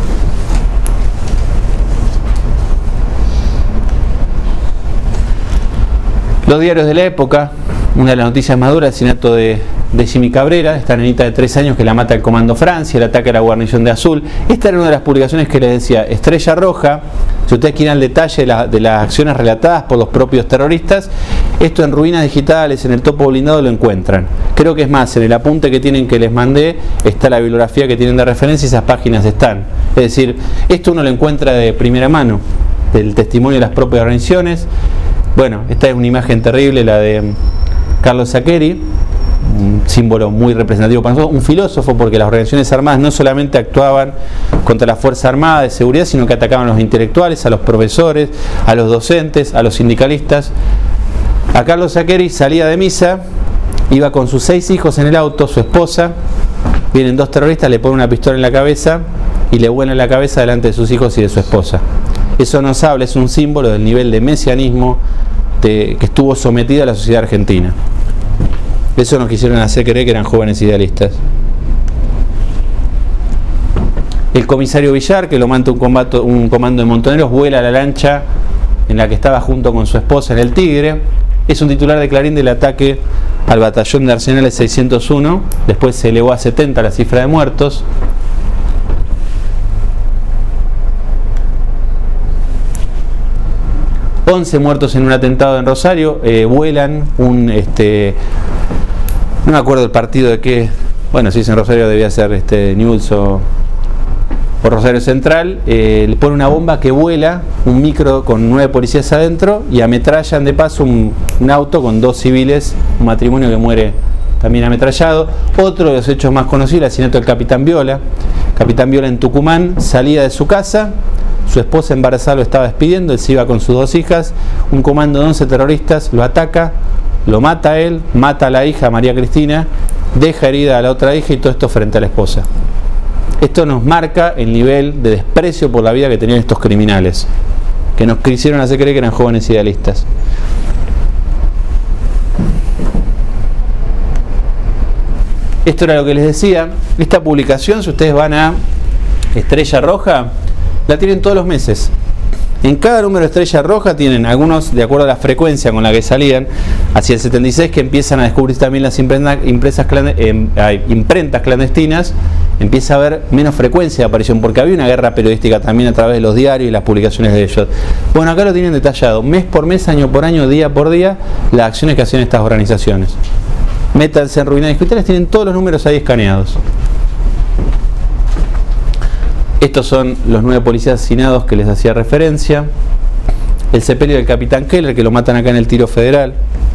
Los diarios de la época, una de las noticias más duras, el asesinato de Jimmy Cabrera, esta nenita de 3 años que la mata el Comando Francia, el ataque a la guarnición de Azul. Esta era una de las publicaciones que les decía, Estrella Roja. Si ustedes quieren el detalle de las acciones relatadas por los propios terroristas, esto en Ruinas Digitales, en el Topo Blindado lo encuentran. Creo que es más, en el apunte que tienen que les mandé está la bibliografía que tienen de referencia y esas páginas están. Es decir, esto uno lo encuentra de primera mano, del testimonio de las propias organizaciones. Bueno, esta es una imagen terrible, la de Carlos Saccheri, un símbolo muy representativo para nosotros, un filósofo, porque las organizaciones armadas no solamente actuaban contra la Fuerza Armada de Seguridad, sino que atacaban a los intelectuales, a los profesores, a los docentes, a los sindicalistas. A Carlos Saccheri salía de misa, iba con sus 6 hijos en el auto, su esposa, vienen 2 terroristas, le ponen una pistola en la cabeza y le vuelan la cabeza delante de sus hijos y de su esposa. Eso nos habla, es un símbolo del nivel de mesianismo que estuvo sometida a la sociedad argentina. Eso nos quisieron hacer creer que eran jóvenes idealistas. El comisario Villar, que lo manda un comando de montoneros, vuela a la lancha en la que estaba junto con su esposa en el Tigre. Es un titular de Clarín del ataque al batallón de Arsenales 601. Después se elevó a 70 la cifra de muertos. ...11 muertos en un atentado en Rosario. Vuelan no me acuerdo el partido de qué. Bueno, si es en Rosario debía ser News o o Rosario Central, le pone una bomba que vuela, un micro con 9 policías adentro, y ametrallan de paso un auto con 2 civiles, un matrimonio que muere también ametrallado. Otro de los hechos más conocidos, el asesinato del Capitán Viola. Capitán Viola en Tucumán salía de su casa, su esposa embarazada lo estaba despidiendo, él se iba con sus 2 hijas, un comando de 11 terroristas lo ataca, lo mata a él, mata a la hija María Cristina, deja herida a la otra hija, y todo esto frente a la esposa. Esto nos marca el nivel de desprecio por la vida que tenían estos criminales, que nos quisieron hacer creer que eran jóvenes idealistas. Esto era lo que les decía. Esta publicación, si ustedes van a Estrella Roja, la tienen todos los meses. En cada número de Estrella Roja tienen algunos, de acuerdo a la frecuencia con la que salían, hacia el 76, que empiezan a descubrir también las imprentas clandestinas, empieza a haber menos frecuencia de aparición, porque había una guerra periodística también a través de los diarios y las publicaciones de ellos. Bueno, acá lo tienen detallado, mes por mes, año por año, día por día, las acciones que hacían estas organizaciones. Métanse en Ruina Digitales, tienen todos los números ahí escaneados. Estos son los 9 policías asesinados que les hacía referencia. El sepelio del capitán Keller, que lo matan acá en el Tiro Federal.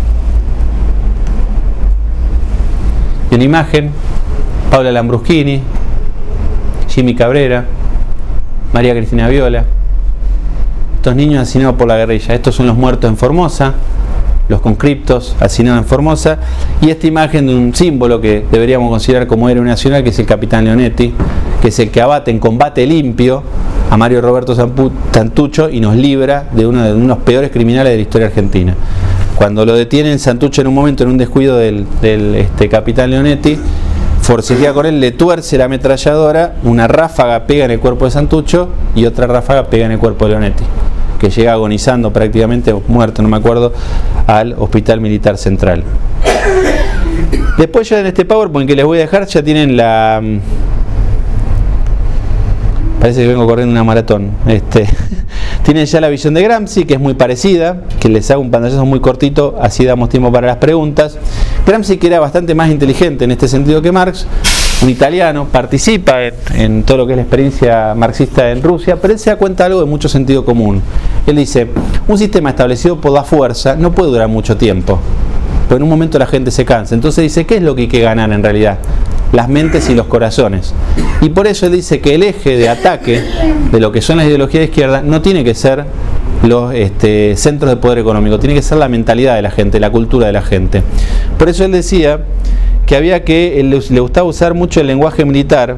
Y una imagen, Paula Lambruschini, Jimmy Cabrera, María Cristina Viola. Estos niños asesinados por la guerrilla. Estos son los muertos en Formosa, los conscriptos asesinados en Formosa, y esta imagen de un símbolo que deberíamos considerar como héroe nacional, que es el capitán Leonetti, que es el que abate en combate limpio a Mario Roberto Santucho y nos libra de uno de los peores criminales de la historia argentina. Cuando lo detienen Santucho en un momento, en un descuido del capitán Leonetti, forcejea con él, le tuerce la ametralladora, una ráfaga pega en el cuerpo de Santucho y otra ráfaga pega en el cuerpo de Leonetti, que llega agonizando, prácticamente muerto, no me acuerdo, al Hospital Militar Central. Después ya en este PowerPoint que les voy a dejar ya tienen la... Parece que vengo corriendo una maratón. Tienen ya la visión de Gramsci, que es muy parecida, que les hago un pantallazo muy cortito, así damos tiempo para las preguntas. Gramsci, que era bastante más inteligente en este sentido que Marx, un italiano, participa en todo lo que es la experiencia marxista en Rusia, pero él se da cuenta de algo de mucho sentido común. Él dice, un sistema establecido por la fuerza no puede durar mucho tiempo, porque en un momento la gente se cansa. Entonces dice, ¿qué es lo que hay que ganar en realidad? Las mentes y los corazones. Y por eso él dice que el eje de ataque de lo que son las ideologías de izquierda no tiene que ser los centros de poder económico, tiene que ser la mentalidad de la gente, la cultura de la gente. Por eso él decía que había que, él le gustaba usar mucho el lenguaje militar.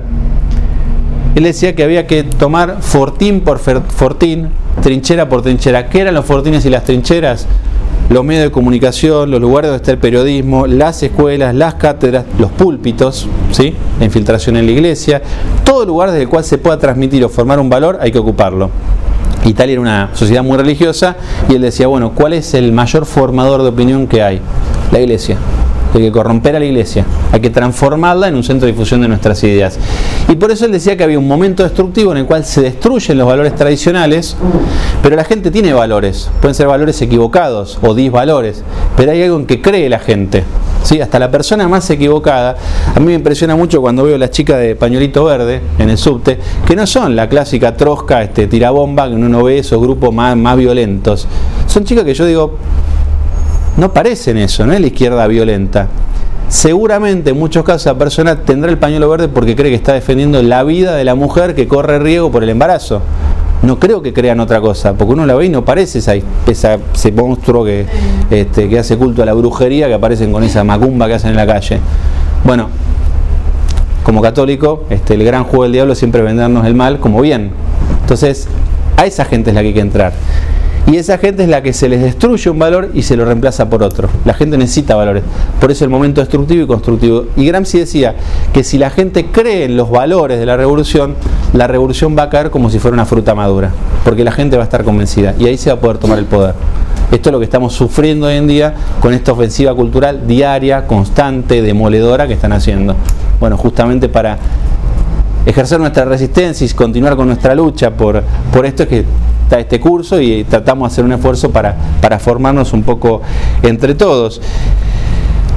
Él decía que había que tomar fortín por fortín, trinchera por trinchera. ¿Qué eran los fortines y las trincheras? Los medios de comunicación, los lugares donde está el periodismo, las escuelas, las cátedras, los púlpitos, ¿sí? La infiltración en la iglesia, todo lugar desde el cual se pueda transmitir o formar un valor, hay que ocuparlo. Italia era una sociedad muy religiosa y él decía, bueno, ¿cuál es el mayor formador de opinión que hay? La iglesia. Hay que corromper a la iglesia, hay que transformarla en un centro de difusión de nuestras ideas. Y por eso él decía que había un momento destructivo en el cual se destruyen los valores tradicionales, pero la gente tiene valores, pueden ser valores equivocados o disvalores, pero hay algo en que cree la gente, ¿sí? Hasta la persona más equivocada. A mí me impresiona mucho cuando veo a las chicas de pañuelito verde en el subte, que no son la clásica trosca, tirabomba, que uno ve esos grupos más violentos. Son chicas que yo digo, no parecen eso, no es la izquierda violenta. Seguramente en muchos casos la persona tendrá el pañuelo verde porque cree que está defendiendo la vida de la mujer que corre riesgo por el embarazo. No creo que crean otra cosa, porque uno la ve y no parece ese monstruo que hace culto a la brujería, que aparecen con esa macumba que hacen en la calle. Bueno, como católico, el gran juego del diablo es siempre vendernos el mal como bien. Entonces, a esa gente es la que hay que entrar. Y esa gente es la que se les destruye un valor y se lo reemplaza por otro. La gente necesita valores. Por eso el momento destructivo y constructivo. Y Gramsci decía que si la gente cree en los valores de la revolución va a caer como si fuera una fruta madura. Porque la gente va a estar convencida. Y ahí se va a poder tomar el poder. Esto es lo que estamos sufriendo hoy en día con esta ofensiva cultural diaria, constante, demoledora que están haciendo. Bueno, justamente para ejercer nuestra resistencia y continuar con nuestra lucha por esto es que está este curso y tratamos de hacer un esfuerzo para formarnos un poco entre todos.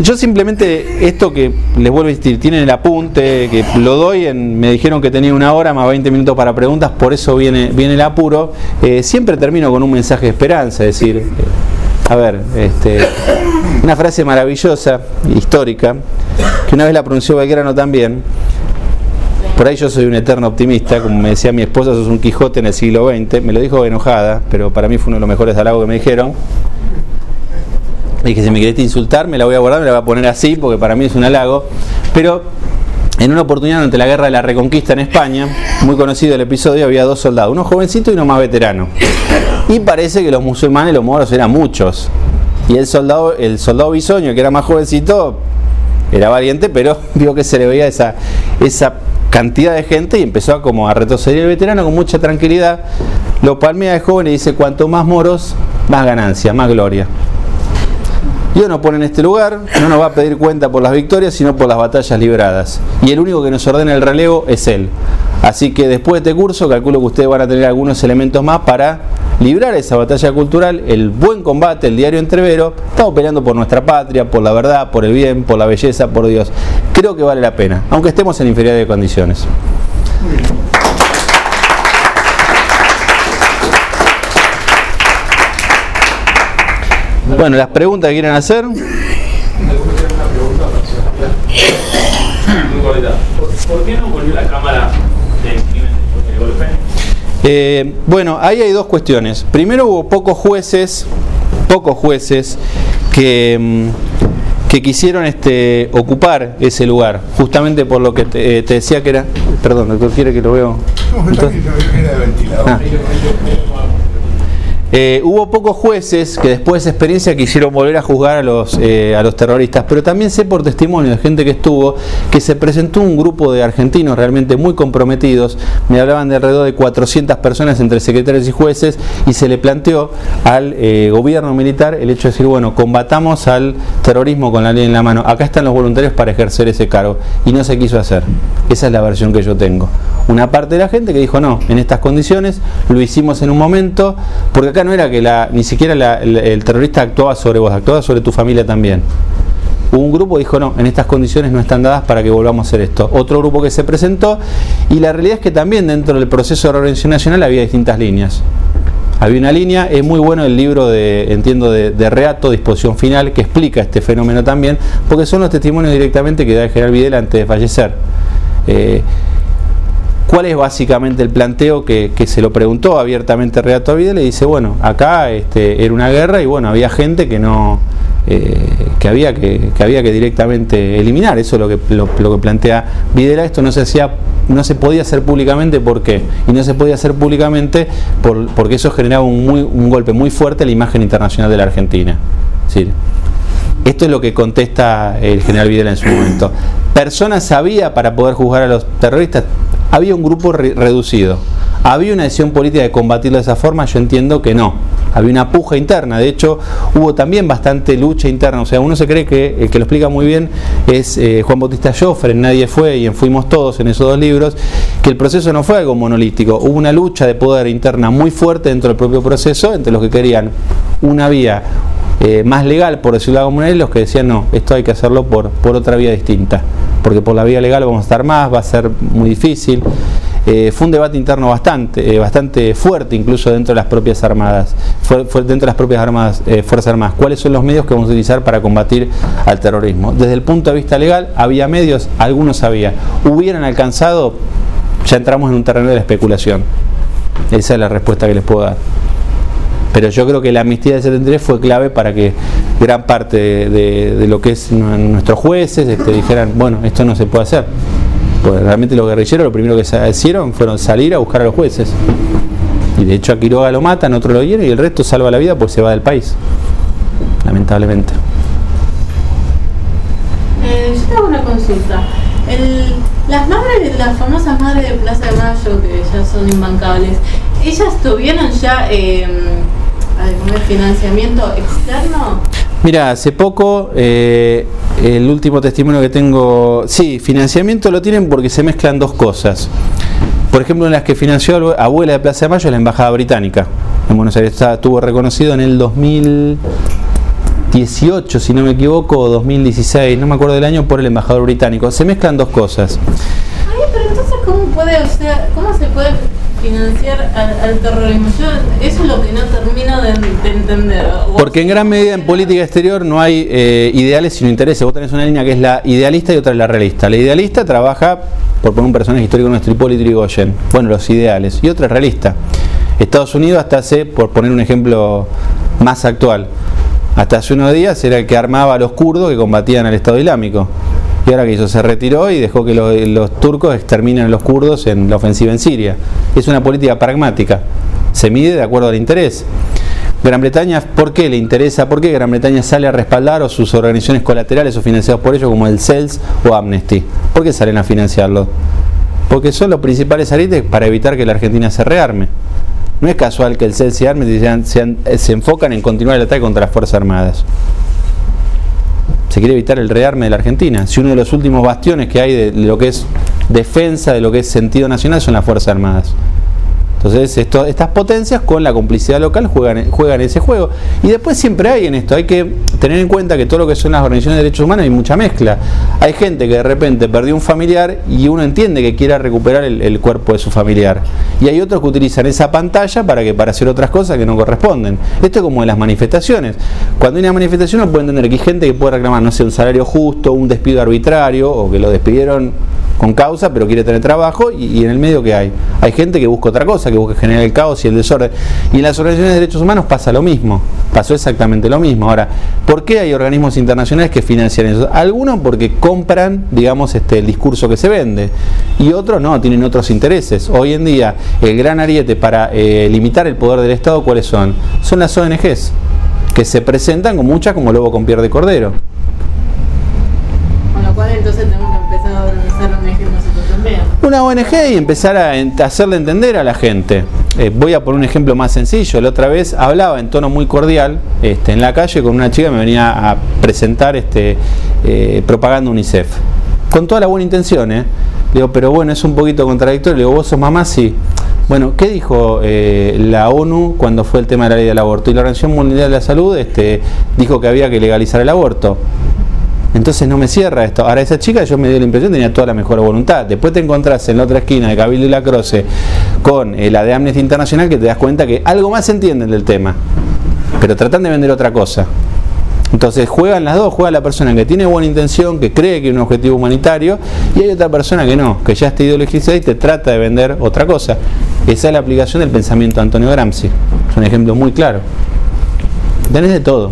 Yo simplemente, esto que les vuelvo a insistir, tienen el apunte, que lo doy, me dijeron que tenía 1 hora más 20 minutos para preguntas, por eso viene el apuro. Siempre termino con un mensaje de esperanza, es decir, una frase maravillosa, histórica, que una vez la pronunció Belgrano también. Por ahí yo soy un eterno optimista, como me decía mi esposa, sos un Quijote en el siglo XX, me lo dijo enojada, pero para mí fue uno de los mejores halagos que me dijeron. Dije, si me querés insultar, me la voy a guardar, me la voy a poner así, porque para mí es un halago. Pero en una oportunidad durante la Guerra de la Reconquista en España, muy conocido el episodio, había 2 soldados, uno jovencito y uno más veterano. Y parece que los musulmanes, los moros, eran muchos. Y el soldado bisoño, que era más jovencito, era valiente, pero vio que se le veía esa cantidad de gente y empezó a retroceder. El veterano con mucha tranquilidad lo palmea de joven y dice, cuanto más moros, más ganancia, más gloria. Dios nos pone en este lugar, no nos va a pedir cuenta por las victorias, sino por las batallas libradas. Y el único que nos ordena el relevo es Él. Así que después de este curso, calculo que ustedes van a tener algunos elementos más para librar esa batalla cultural, el buen combate, el diario entrevero. Estamos peleando por nuestra patria, por la verdad, por el bien, por la belleza, por Dios. Creo que vale la pena, aunque estemos en inferioridad de condiciones. Bueno, las preguntas que quieran hacer. ¿Por qué no volvió la cámara del crimen después del golpe? Bueno, ahí hay 2 cuestiones. Primero, hubo pocos jueces que quisieron ocupar ese lugar, justamente por lo que te decía que era. Perdón, doctor, quiere que lo veo. Hubo pocos jueces que después de esa experiencia quisieron volver a juzgar a los terroristas, pero también sé por testimonio de gente que estuvo que se presentó un grupo de argentinos realmente muy comprometidos. Me hablaban de alrededor de 400 personas entre secretarios y jueces, y se le planteó al gobierno militar el hecho de decir, bueno, combatamos al terrorismo con la ley en la mano, acá están los voluntarios para ejercer ese cargo, y no se quiso hacer. Esa es la versión que yo tengo. Una parte de la gente que dijo, no, en estas condiciones lo hicimos en un momento, porque acá no era que ni siquiera el terrorista actuaba sobre vos, actuaba sobre tu familia también. Hubo un grupo que dijo, no, en estas condiciones no están dadas para que volvamos a hacer esto. Otro grupo que se presentó, y la realidad es que también dentro del proceso de reorganización nacional había distintas líneas. Había una línea, es muy bueno el libro de Reato, Disposición Final, que explica este fenómeno también, porque son los testimonios directamente que da el general Videla antes de fallecer. ¿Cuál es básicamente el planteo que se lo preguntó abiertamente Reato a Videla? Y dice, bueno, acá era una guerra y bueno, había gente que no que había que directamente eliminar. Eso es lo que plantea Videla. Esto no se podía hacer públicamente. ¿Por qué? Y no se podía hacer públicamente porque eso generaba un golpe muy fuerte a la imagen internacional de la Argentina. ¿Sí? Esto es lo que contesta el general Videla en su momento. ¿Personas había para poder juzgar a los terroristas? Había un grupo reducido. ¿Había una decisión política de combatirlo de esa forma? Yo entiendo que no. Había una puja interna. De hecho, hubo también bastante lucha interna. O sea, uno se cree que el que lo explica muy bien es Juan Bautista Joffre, en Nadie Fue y en Fuimos Todos, en esos 2 libros, que el proceso no fue algo monolítico. Hubo una lucha de poder interna muy fuerte dentro del propio proceso, entre los que querían una vía más legal, por decirlo de alguna manera, y los que decían, no, esto hay que hacerlo por otra vía distinta, porque por la vía legal vamos a estar más, va a ser muy difícil. Fue un debate interno bastante fuerte, incluso dentro de las propias armadas, dentro de las propias Fuerzas Armadas. ¿Cuáles son los medios que vamos a utilizar para combatir al terrorismo? Desde el punto de vista legal, había medios, algunos había. ¿Hubieran alcanzado? Ya entramos en un terreno de la especulación. Esa es la respuesta que les puedo dar. Pero yo creo que la amnistía del 73 fue clave para que gran parte de lo que es nuestros jueces dijeran, bueno, esto no se puede hacer. Porque realmente los guerrilleros lo primero que se hicieron fueron salir a buscar a los jueces. Y de hecho a Quiroga lo matan, otro lo hieren y el resto salva la vida pues se va del país. Lamentablemente. Yo tengo una consulta. Las famosas madres de Plaza de Mayo, que ya son imbancables, ¿ellas tuvieron ya algún financiamiento externo? Mira, hace poco, el último testimonio que tengo, sí, financiamiento lo tienen porque se mezclan 2 cosas. Por ejemplo, en las que financió Abuela de Plaza de Mayo es la Embajada Británica en Buenos Aires. Estuvo reconocido en el 2000, 2018, si no me equivoco, o 2016, no me acuerdo del año, por el embajador británico. Se mezclan dos cosas. Ay, pero entonces, ¿cómo se puede financiar al terrorismo? Yo eso es lo que no termino de entender. Porque en gran medida en política exterior no hay ideales sino intereses. Vos tenés una línea que es la idealista y otra es la realista. La idealista trabaja, por poner un personaje histórico nuestro, Hipólito Yrigoyen, bueno, los ideales, y otra es realista. Estados Unidos hasta hace, por poner un ejemplo más actual, hasta hace unos días era el que armaba a los kurdos que combatían al Estado Islámico. Y ahora que hizo, se retiró y dejó que los turcos exterminen a los kurdos en la ofensiva en Siria. Es una política pragmática, se mide de acuerdo al interés. Gran Bretaña, ¿por qué le interesa? ¿Por qué Gran Bretaña sale a respaldar o sus organizaciones colaterales o financiados por ellos como el CELS o Amnesty? ¿Por qué salen a financiarlo? Porque son los principales aretes para evitar que la Argentina se rearme. No es casual que el CELS y Amnesty se enfocan en continuar el ataque contra las Fuerzas Armadas. Se quiere evitar el rearme de la Argentina. Si uno de los últimos bastiones que hay de lo que es defensa, de lo que es sentido nacional, son las Fuerzas Armadas. Entonces estas potencias con la complicidad local juegan ese juego. Y después siempre hay en esto, hay que tener en cuenta que todo lo que son las organizaciones de derechos humanos hay mucha mezcla. Hay gente que de repente perdió un familiar y uno entiende que quiera recuperar el cuerpo de su familiar. Y hay otros que utilizan esa pantalla para hacer otras cosas que no corresponden. Esto es como en las manifestaciones. Cuando hay una manifestación uno puede entender que hay gente que puede reclamar, no sé, un salario justo, un despido arbitrario, o que lo despidieron con causa pero quiere tener trabajo, y en el medio que hay gente que busca otra cosa, que busca generar el caos y el desorden. Y en las organizaciones de derechos humanos pasa lo mismo, pasó exactamente lo mismo. Ahora, ¿por qué hay organismos internacionales que financian eso? Algunos porque compran, digamos, el discurso que se vende, y otros no, tienen otros intereses. Hoy en día el gran ariete para limitar el poder del Estado, ¿cuáles son? Son las ONGs, que se presentan con muchas como lobo con piel de cordero. Con lo cual entonces tenemos que empezar a organizar ONG nosotros también. Una ONG y empezar a hacerle entender a la gente. Voy a poner un ejemplo más sencillo. La otra vez hablaba en tono muy cordial en la calle con una chica que me venía a presentar propaganda UNICEF. Con toda la buena intención, Le digo, pero bueno, es un poquito contradictorio. Le digo, ¿vos sos mamá? Sí. Bueno, ¿qué dijo la ONU cuando fue el tema de la ley del aborto? Y la Organización Mundial de la Salud dijo que había que legalizar el aborto. Entonces no me cierra esto. Ahora esa chica, yo me dio la impresión, tenía toda la mejor voluntad. Después te encontrás en la otra esquina de Cabildo y La Croce con la de Amnesty Internacional, que te das cuenta que algo más entienden del tema, pero tratan de vender otra cosa. Entonces juegan las dos, juega la persona que tiene buena intención, que cree que hay un objetivo humanitario, y hay otra persona que no, que ya está ideologizada y te trata de vender otra cosa. Esa es la aplicación del pensamiento de Antonio Gramsci. Es un ejemplo muy claro. Tenés de todo.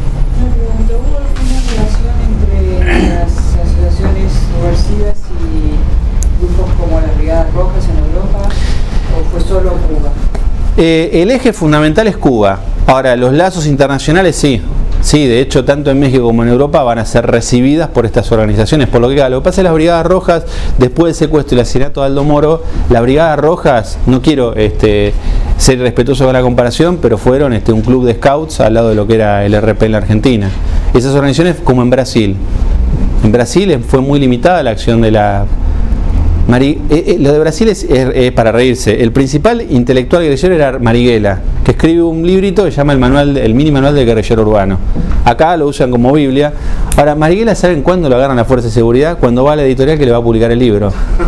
Subversivas y grupos como las Brigadas Rojas en Europa, o fue solo Cuba? El eje fundamental es Cuba. Ahora, los lazos internacionales sí, de hecho, tanto en México como en Europa van a ser recibidas por estas organizaciones. Por lo que pasa es que las Brigadas Rojas, después del secuestro y el asesinato de Aldo Moro, las Brigadas Rojas, no quiero ser respetuoso con la comparación, pero fueron un club de scouts al lado de lo que era el RP en la Argentina. Esas organizaciones, como en Brasil. En Brasil fue muy limitada la acción de la... lo de Brasil es para reírse. El principal intelectual guerrillero era Marighella, que escribe un librito que se llama el mini manual del guerrillero urbano. Acá lo usan como Biblia. Ahora, Marighella, ¿saben cuándo lo agarran la Fuerza de Seguridad? Cuando va a la editorial que le va a publicar el libro.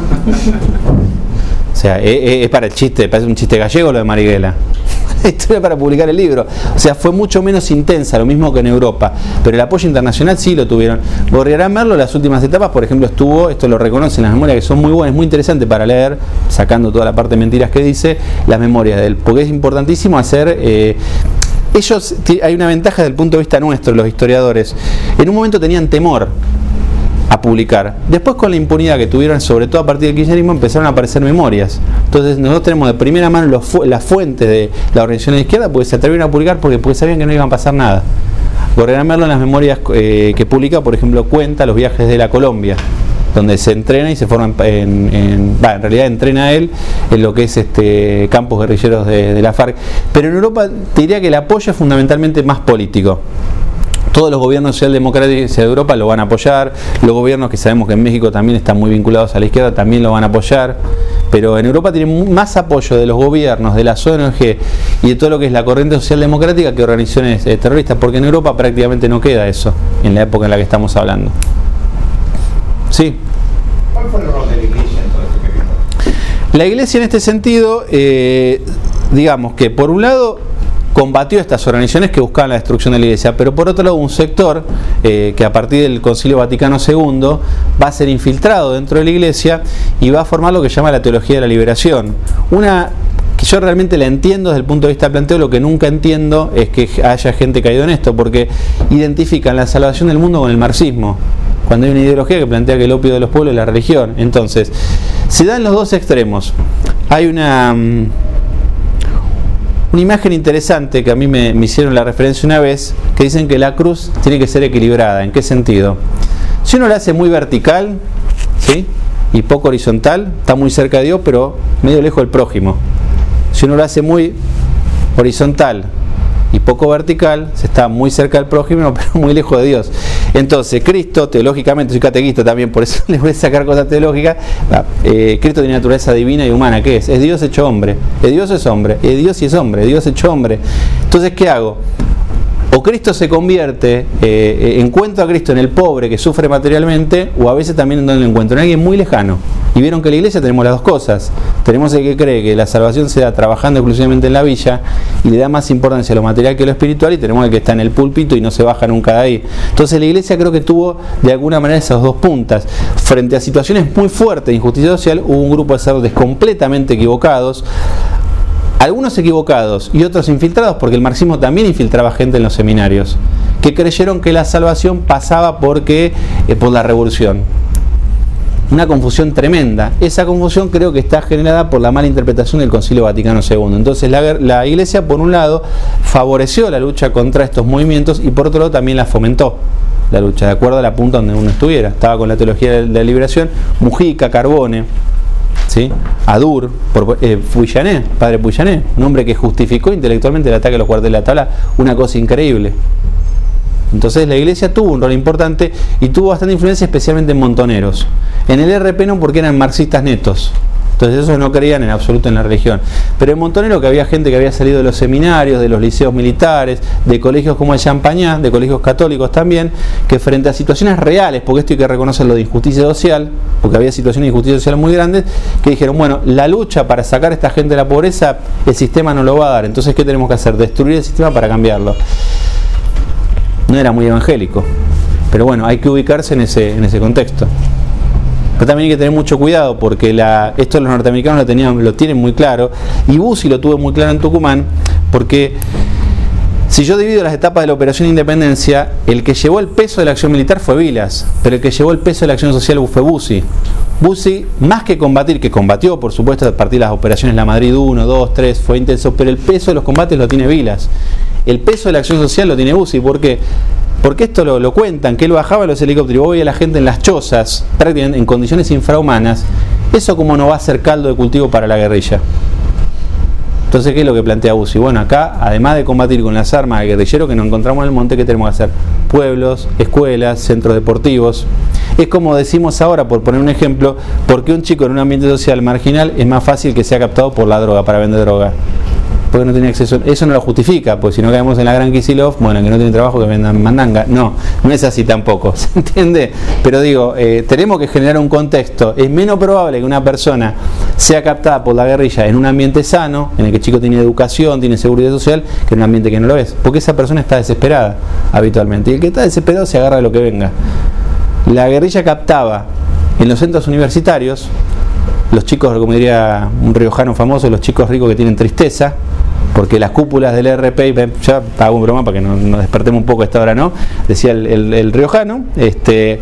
O sea, es para el chiste, parece un chiste gallego lo de Marighella. Historia para publicar el libro. O sea, fue mucho menos intensa, lo mismo que en Europa, pero el apoyo internacional sí lo tuvieron. Gorriarán Merlo, las últimas etapas, por ejemplo, esto lo reconocen las memorias, que son muy buenas, muy interesantes para leer, sacando toda la parte de mentiras que dice, las memorias de él, porque es importantísimo hacer... ellos, hay una ventaja desde el punto de vista nuestro, los historiadores, en un momento tenían temor a publicar. Después, con la impunidad que tuvieron, sobre todo a partir del kirchnerismo, empezaron a aparecer memorias. Entonces nosotros tenemos de primera mano las fuentes de la organización de izquierda, porque se atrevieron a publicar porque sabían que no iban a pasar nada. Gorriarán Merlo en las memorias que publica, por ejemplo, cuenta los viajes de la Colombia, donde se entrena y se forma en realidad entrena él en lo que es campos guerrilleros de la FARC. Pero en Europa te diría que el apoyo es fundamentalmente más político. Todos los gobiernos socialdemócratas de Europa lo van a apoyar, los gobiernos que sabemos que en México también están muy vinculados a la izquierda también lo van a apoyar, pero en Europa tiene más apoyo de los gobiernos, de las ONG y de todo lo que es la corriente social democrática que organizaciones terroristas, porque en Europa prácticamente no queda eso en la época en la que estamos hablando. ¿Sí? ¿Cuál fue el rol de la Iglesia en todo este periodo? La Iglesia en este sentido, digamos que por un lado combatió estas organizaciones que buscaban la destrucción de la Iglesia, pero por otro lado un sector que a partir del Concilio Vaticano II va a ser infiltrado dentro de la Iglesia y va a formar lo que se llama la teología de la liberación. Una que yo realmente la entiendo desde el punto de vista del planteo, lo que nunca entiendo es que haya gente caído en esto, porque identifican la salvación del mundo con el marxismo, cuando hay una ideología que plantea que el opio de los pueblos es la religión. Entonces, se dan los dos extremos. Hay una imagen interesante que a mí me hicieron la referencia una vez, que dicen que la cruz tiene que ser equilibrada. ¿En qué sentido? Si uno la hace muy vertical, ¿sí?, y poco horizontal, está muy cerca de Dios, pero medio lejos del prójimo. Si uno lo hace muy horizontal y poco vertical, se está muy cerca del prójimo, pero muy lejos de Dios. Entonces, Cristo, teológicamente, soy catequista también, por eso les voy a sacar cosas teológicas. Cristo tiene naturaleza divina y humana. ¿Qué es? Es Dios hecho hombre. Es Dios es hombre. Es Dios y es hombre. Dios hecho hombre. Entonces, ¿qué hago? O Cristo se convierte, encuentro a Cristo en el pobre que sufre materialmente, o a veces también en donde lo encuentro, en alguien muy lejano. Y vieron que en la Iglesia tenemos las dos cosas. Tenemos el que cree que la salvación se da trabajando exclusivamente en la villa y le da más importancia a lo material que a lo espiritual, y tenemos el que está en el púlpito y no se baja nunca de ahí. Entonces la Iglesia creo que tuvo de alguna manera esas dos puntas. Frente a situaciones muy fuertes de injusticia social, hubo un grupo de sacerdotes completamente equivocados, algunos equivocados y otros infiltrados, porque el marxismo también infiltraba gente en los seminarios, que creyeron que la salvación pasaba por la revolución. Una confusión tremenda. Esa confusión creo que está generada por la mala interpretación del Concilio Vaticano II. Entonces la Iglesia, por un lado, favoreció la lucha contra estos movimientos y por otro lado también la fomentó, la lucha, de acuerdo a la punta donde uno estuviera. Estaba con la teología de la liberación, Mujica, Carbone, ¿sí?, Adur, Puyané, padre Puyané, un hombre que justificó intelectualmente el ataque a los cuarteles de la tabla, una cosa increíble. Entonces la Iglesia tuvo un rol importante y tuvo bastante influencia, especialmente en montoneros. En el RP no, porque eran marxistas netos, entonces esos no creían en absoluto en la religión. Pero en montonero, que había gente que había salido de los seminarios, de los liceos militares, de colegios como el Champagnat, de colegios católicos también, que frente a situaciones reales, porque esto hay que reconocerlo, de injusticia social, porque había situaciones de injusticia social muy grandes, que dijeron, bueno, la lucha para sacar a esta gente de la pobreza, el sistema no lo va a dar, entonces ¿qué tenemos que hacer? Destruir el sistema para cambiarlo. No era muy evangélico, pero bueno, hay que ubicarse en ese contexto. Pero también hay que tener mucho cuidado, porque esto los norteamericanos lo tienen muy claro, y Bussi lo tuvo muy claro en Tucumán, porque si yo divido las etapas de la Operación Independencia, el que llevó el peso de la acción militar fue Vilas, pero el que llevó el peso de la acción social fue Bussi. Bussi, más que combatir, que combatió por supuesto a partir de las operaciones La Madrid 1, 2, 3, fue intenso, pero el peso de los combates lo tiene Vilas. El peso de la acción social lo tiene Bussi. ¿Por qué? Porque esto lo cuentan, que él bajaba los helicópteros y vos veías a la gente en las chozas, prácticamente en condiciones infrahumanas. Eso como no va a ser caldo de cultivo para la guerrilla. Entonces, ¿qué es lo que plantea Bussi? Bueno, acá, además de combatir con las armas del guerrillero que nos encontramos en el monte, ¿qué tenemos que hacer? Pueblos, escuelas, centros deportivos. Es como decimos ahora, por poner un ejemplo, ¿por qué un chico en un ambiente social marginal es más fácil que sea captado por la droga, para vender droga? Porque no tiene acceso. Eso no lo justifica, pues si no caemos en la gran Kicillof, bueno, que no tiene trabajo, que vendan mandanga. No es así tampoco, ¿se entiende? Pero digo, tenemos que generar un contexto. Es menos probable que una persona sea captada por la guerrilla en un ambiente sano, en el que el chico tiene educación, tiene seguridad social, que en un ambiente que no lo es. Porque esa persona está desesperada habitualmente. Y el que está desesperado se agarra de lo que venga. La guerrilla captaba en los centros universitarios, los chicos, como diría un riojano famoso, los chicos ricos que tienen tristeza, porque las cúpulas del RP, ya hago un broma para que nos despertemos un poco a esta hora, ¿no? Decía el riojano, de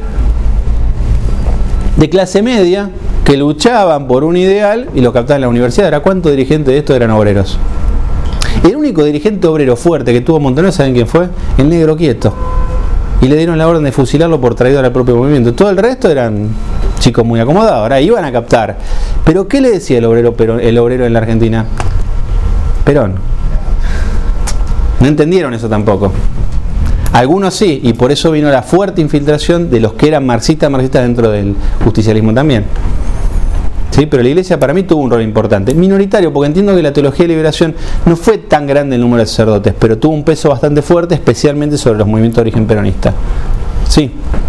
clase media, que luchaban por un ideal y lo captaban en la universidad. ¿Era cuántos dirigentes de esto eran obreros? El único dirigente obrero fuerte que tuvo Montonero, ¿saben quién fue? El Negro Quieto. Y le dieron la orden de fusilarlo por traidor al propio movimiento. Todo el resto eran chicos muy acomodados, ahora iban a captar. Pero ¿qué le decía el obrero en la Argentina? Perón. No entendieron eso tampoco. Algunos sí, y por eso vino la fuerte infiltración de los que eran marxistas dentro del justicialismo también. ¿sí? Pero la Iglesia para mí tuvo un rol importante. Minoritario, porque entiendo que la teología de liberación no fue tan grande el número de sacerdotes, pero tuvo un peso bastante fuerte, especialmente sobre los movimientos de origen peronista. Sí.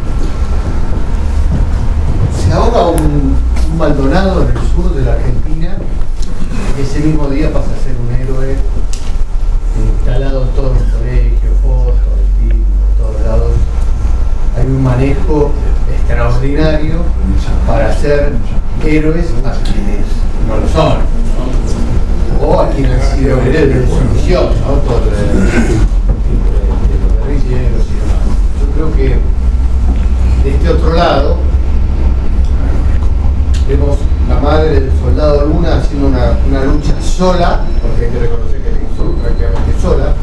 Se ahoga un Maldonado en el sur de la Argentina, y ese mismo día pasa a ser un héroe instalado en todos los colegios, fotos, en todos lados. Hay un manejo extraordinario para hacer héroes a quienes no lo son, ¿no? O a quienes han sido héroes de su misión, ¿no? Todo de los guerrilleros y demás. Yo creo que de este otro lado vemos la madre del soldado Luna haciendo una lucha sola, porque hay que reconocer que la hizo prácticamente sola,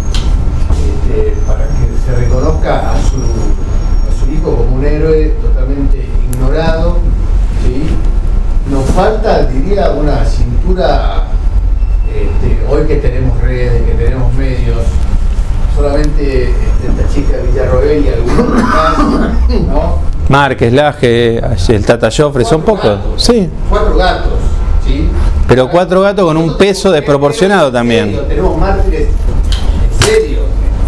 para que se reconozca a su hijo como un héroe totalmente ignorado, ¿sí? Nos falta, diría, una cintura, hoy que tenemos redes, que tenemos medios, solamente esta chica de Villarroel y algunos más, ¿no? Márquez, Laje, el Tata Joffre, son pocos. Sí. 4 gatos, ¿sí? Pero 4 gatos con un peso desproporcionado también. Tenemos mártires en serio.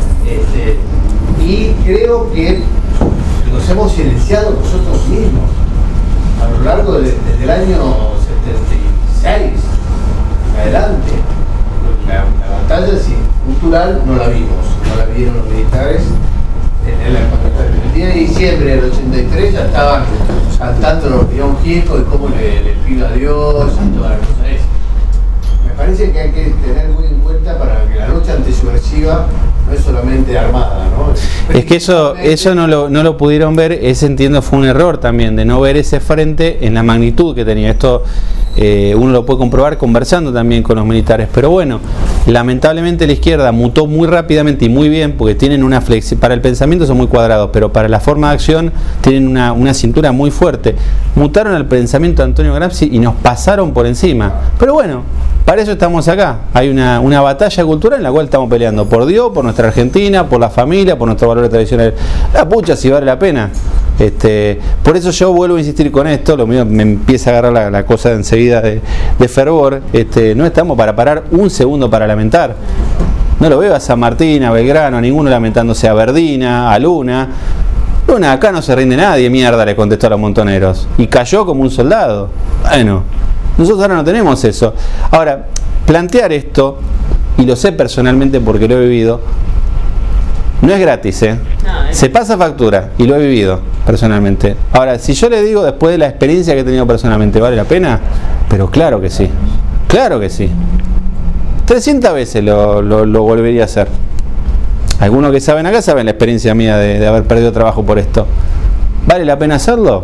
Y creo que nos hemos silenciado nosotros mismos a lo largo desde el año 76 en adelante. La batalla cultural no la vimos, no la vieron los militares. El día de diciembre del 83 ya estaban cantando los León Gieco y cómo le pido a Dios y todas las cosas esas. Me parece que hay que tener muy en cuenta para que la lucha antisubversiva no es solamente armada, ¿no? Es que eso no lo pudieron ver. Ese, entiendo, fue un error también de no ver ese frente en la magnitud que tenía. Esto uno lo puede comprobar conversando también con los militares, pero bueno, lamentablemente la izquierda mutó muy rápidamente y muy bien, porque tienen una para el pensamiento son muy cuadrados, pero para la forma de acción tienen una cintura muy fuerte. Mutaron al pensamiento de Antonio Gramsci y nos pasaron por encima, pero bueno, para eso estamos acá. Hay una batalla cultural en la cual estamos peleando por Dios, por nuestra Argentina, por la familia, por nuestros valores tradicionales. La pucha, si vale la pena. Por eso yo vuelvo a insistir con esto. Lo mío me empieza a agarrar la cosa enseguida de fervor. No estamos para parar un segundo para lamentar. No lo veo a San Martín, a Belgrano, a ninguno lamentándose, a Verdina, a Luna. Luna, acá no se rinde nadie, mierda, le contestó a los montoneros. Y cayó como un soldado. Bueno, nosotros ahora no tenemos eso. Ahora, plantear esto, y lo sé personalmente porque lo he vivido, no es gratis, se pasa factura, y lo he vivido personalmente. Ahora, si yo le digo después de la experiencia que he tenido personalmente, ¿vale la pena? Pero claro que sí, claro que sí. 300 veces lo volvería a hacer. Algunos que saben acá saben la experiencia mía de haber perdido trabajo por esto. ¿Vale la pena hacerlo?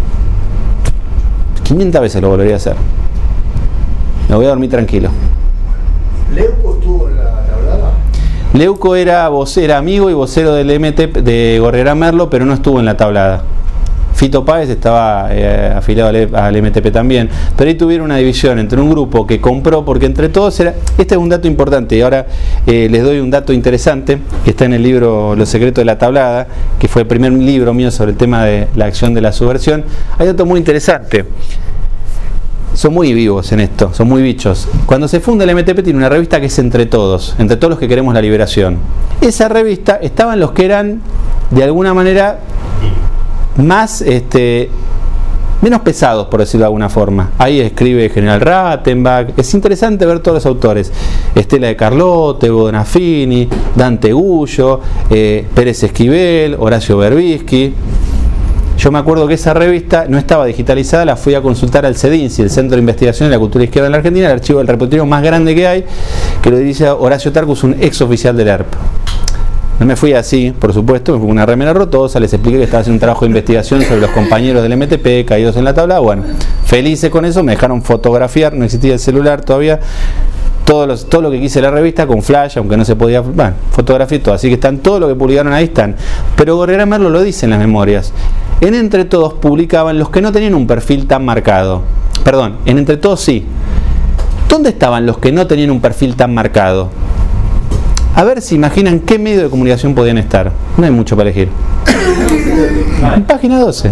500 veces lo volvería a hacer. Me voy a dormir tranquilo. ¿Leuco estuvo en la tablada? Leuco era amigo y vocero del MT de Gorrerá Merlo, pero no estuvo en la tablada. Fito Páez estaba afiliado al MTP también, pero ahí tuvieron una división entre un grupo que compró, porque entre todos era... Este es un dato importante, y ahora les doy un dato interesante, que está en el libro Los secretos de la tablada, que fue el primer libro mío sobre el tema de la acción de la subversión. Hay dato muy interesante. Son muy vivos en esto, son muy bichos. Cuando se funda el MTP tiene una revista que es entre todos los que queremos la liberación. Esa revista estaban los que eran, de alguna manera, más menos pesados, por decirlo de alguna forma. Ahí escribe General Rattenbach. Es interesante ver todos los autores: Estela de Carlote, Bonafini, Dante Gullo, Pérez Esquivel, Horacio Berbisky. Yo me acuerdo que esa revista no estaba digitalizada, la fui a consultar al CEDINCI, el Centro de Investigación de la Cultura Izquierda en la Argentina, el archivo del repositorio más grande que hay, que lo dirige Horacio Tarcus, un ex oficial del ERP. No me fui así, por supuesto, me fui con una remera rotosa, les expliqué que estaba haciendo un trabajo de investigación sobre los compañeros del MTP caídos en la tabla. Bueno, felices con eso, me dejaron fotografiar, no existía el celular todavía, todo lo que quise la revista con flash, aunque no se podía, fotografié todo, así que están todo lo que publicaron ahí, están. Pero Gorrerá Merlo lo dice en las memorias. En Entre Todos publicaban los que no tenían un perfil tan marcado. Perdón, en Entre Todos sí. ¿Dónde estaban los que no tenían un perfil tan marcado? A ver si imaginan qué medio de comunicación podían estar. No hay mucho para elegir. En página 12.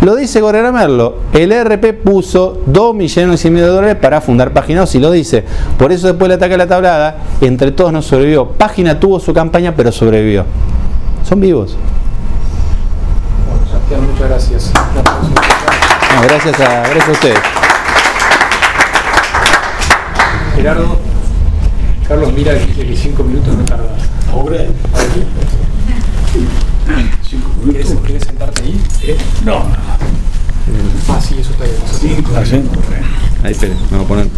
Lo dice Gorera Merlo, el ERP puso $2,5 millones para fundar Página 2 y lo dice. Por eso después del ataque a la tablada, entre todos no sobrevivió. Página tuvo su campaña, pero sobrevivió. Son vivos. Bueno, Santiago, muchas gracias. No, gracias a ustedes. Gerardo, Carlos mira que dice que 5 minutos no tarda. ¿Ahora? ¿Aquí? 5 minutos. ¿Quieres sentarte ahí? No. Ah, sí, eso está bien. ¿Así? Ahí, espere, me voy a poner.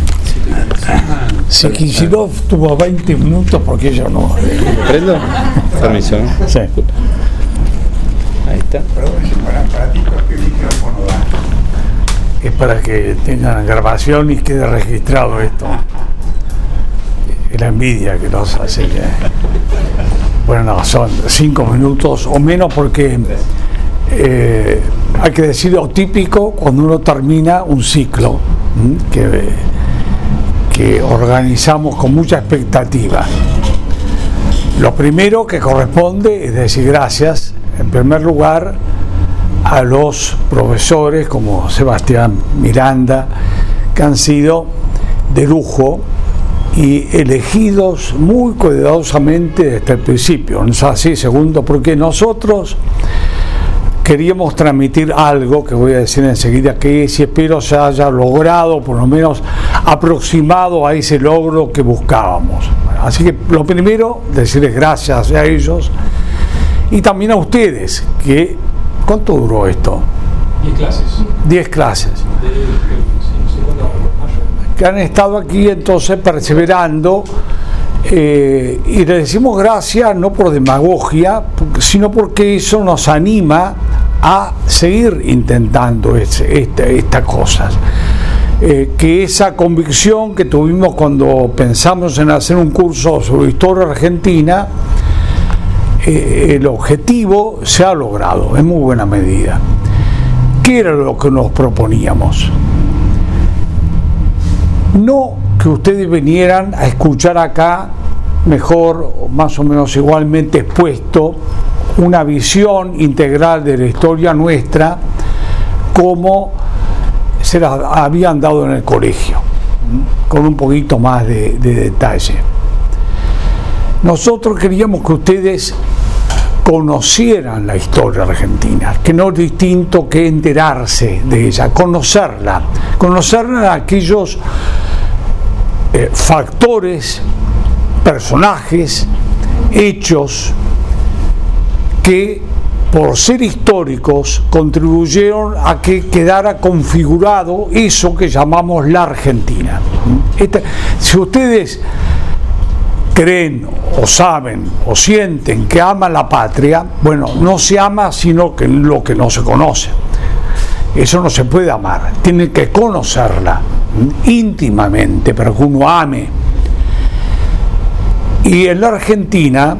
Si Kicillof tuvo 20 minutos, porque yo no. ¿Prendo? Permiso, ¿no? Sí. Ahí está. Perdón, para ti, ¿qué micrófono da? Es para que tengan grabación y quede registrado esto. Es la envidia que nos hace. Bueno, no, son 5 minutos o menos porque hay que decir lo típico cuando uno termina un ciclo que organizamos con mucha expectativa. Lo primero que corresponde es decir gracias, en primer lugar, a los profesores como Sebastián Miranda, que han sido de lujo y elegidos muy cuidadosamente desde el principio. ¿No es así? Segundo, porque nosotros queríamos transmitir algo que voy a decir enseguida, que si espero se haya logrado, por lo menos aproximado a ese logro que buscábamos. Así que lo primero, decirles gracias a ellos y también a ustedes, que ¿cuánto duró esto? 10 clases. 10 clases. Que han estado aquí entonces perseverando y le decimos gracias no por demagogia, sino porque eso nos anima a seguir intentando estas cosas. Que esa convicción que tuvimos cuando pensamos en hacer un curso sobre historia argentina, el objetivo se ha logrado en muy buena medida. ¿Qué era lo que nos proponíamos? No que ustedes vinieran a escuchar acá, mejor o más o menos igualmente expuesto, una visión integral de la historia nuestra como se la habían dado en el colegio, con un poquito más de detalle. Nosotros queríamos que ustedes conocieran la historia argentina, que no es distinto que enterarse de ella, conocerla en aquellos factores, personajes, hechos que por ser históricos contribuyeron a que quedara configurado eso que llamamos la Argentina. Si ustedes creen o saben o sienten que aman la patria, bueno, no se ama sino que lo que no se conoce. Eso no se puede amar, tienen que conocerla íntimamente para que uno ame. Y en la Argentina,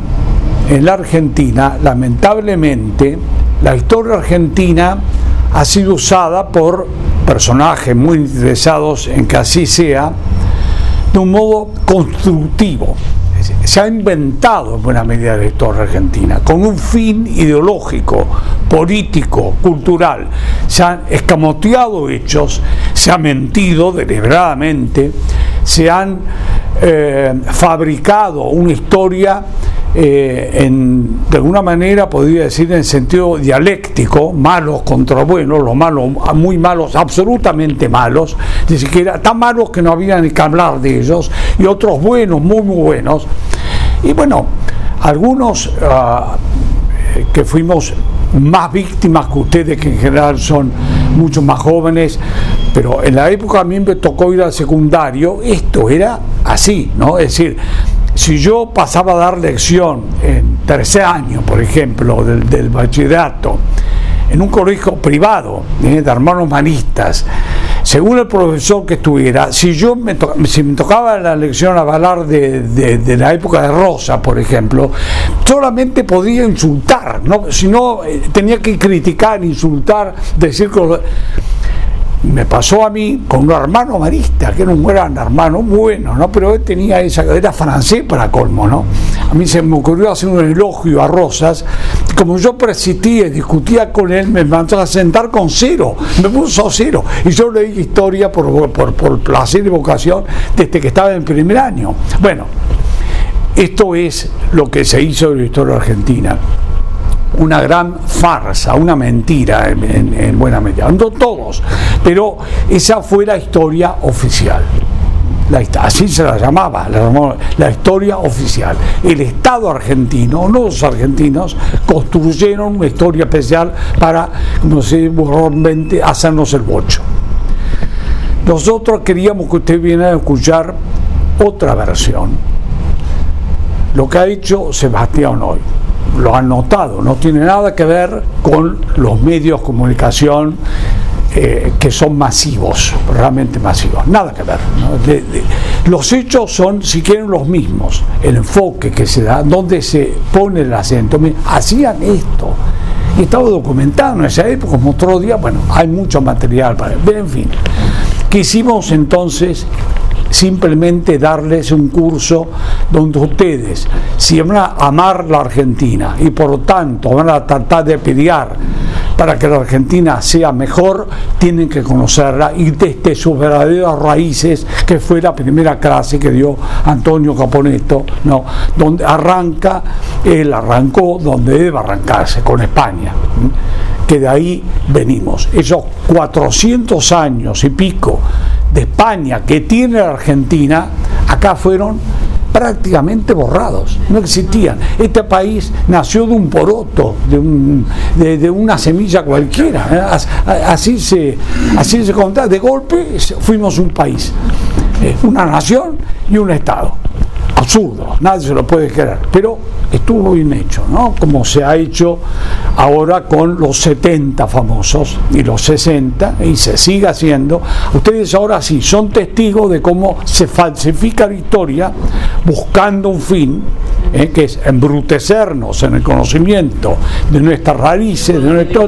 lamentablemente, la historia argentina ha sido usada por personajes muy interesados en que así sea, de un modo constructivo. Se ha inventado en buena medida la historia argentina con un fin ideológico, político, cultural. Se han escamoteado hechos, se ha mentido deliberadamente, se han fabricado una historia de alguna manera podría decir en sentido dialéctico, malos contra buenos, los malos muy malos, absolutamente malos, ni siquiera tan malos que no había ni que hablar de ellos, y otros buenos, muy buenos. Y bueno, algunos que fuimos más víctimas que ustedes, que en general son mucho más jóvenes, pero en la época a mí me tocó ir al secundario, esto era así, ¿no? Es decir, si yo pasaba a dar lección en tercer año, por ejemplo, del bachillerato, en un colegio privado de hermanos humanistas, según el profesor que estuviera, si me tocaba la lección hablar de la época de Rosa, por ejemplo, solamente podía insultar, ¿no? Si no, tenía que criticar, insultar, decir cosas. Me pasó a mí con un hermano marista, que era un gran hermano bueno, ¿no? Pero él tenía era francés para colmo, ¿no? A mí se me ocurrió hacer un elogio a Rosas, como yo persistía y discutía con él, me mandó a sentar con 0, me puso 0, y yo leí historia por placer y vocación desde que estaba en primer año. Bueno, esto es lo que se hizo en la historia argentina. Una gran farsa, una mentira en buena medida, no todos, pero esa fue la historia oficial. Así se la llamaba la historia oficial. El Estado argentino, no los argentinos, construyeron una historia especial para, no sé, hacernos el bocho. Nosotros queríamos que usted viniera a escuchar otra versión. Lo que ha hecho Sebastián hoy, lo han notado, no tiene nada que ver con los medios de comunicación que son masivos, realmente masivos, nada que ver, ¿no? Los hechos son, si quieren, los mismos, el enfoque que se da, donde se pone el acento. Hacían esto, y estaba documentado en esa época, como otro día, bueno, hay mucho material para ver, en fin. Quisimos entonces simplemente darles un curso donde ustedes, si van a amar la Argentina y por lo tanto van a tratar de pelear para que la Argentina sea mejor, tienen que conocerla y desde sus verdaderas raíces, que fue la primera clase que dio Antonio Caponeto, ¿no? Donde él arrancó donde debe arrancarse, con España, que de ahí venimos. Esos 400 años y pico de España que tiene la Argentina, acá fueron prácticamente borrados, no existían. Este país nació de un poroto, de una semilla cualquiera, así se contaba. De golpe fuimos un país, una nación y un Estado. Absurdo, nadie se lo puede creer, pero estuvo bien hecho, ¿no? Como se ha hecho ahora con los 70 famosos y los 60, y se sigue haciendo. Ustedes ahora sí son testigos de cómo se falsifica la historia buscando un fin, que es embrutecernos en el conocimiento de nuestras raíces, de nuestro...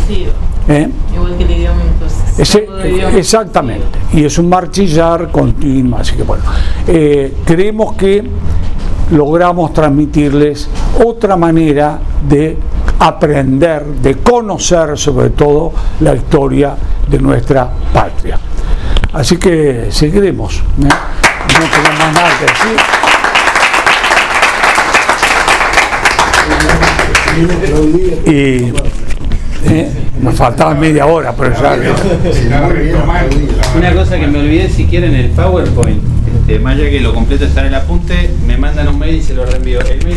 Igual que el idioma inclusivo. Exactamente, y es un marchillar continuo, así que bueno, creemos que logramos transmitirles otra manera de aprender, de conocer sobre todo la historia de nuestra patria. Así que seguiremos, no tenemos más nada que decir. Nos faltaba media hora, pero ya... Una cosa que me olvidé, si quieren el PowerPoint, más ya que lo completo está en el apunte, me mandan un mail y se lo reenvío. El mail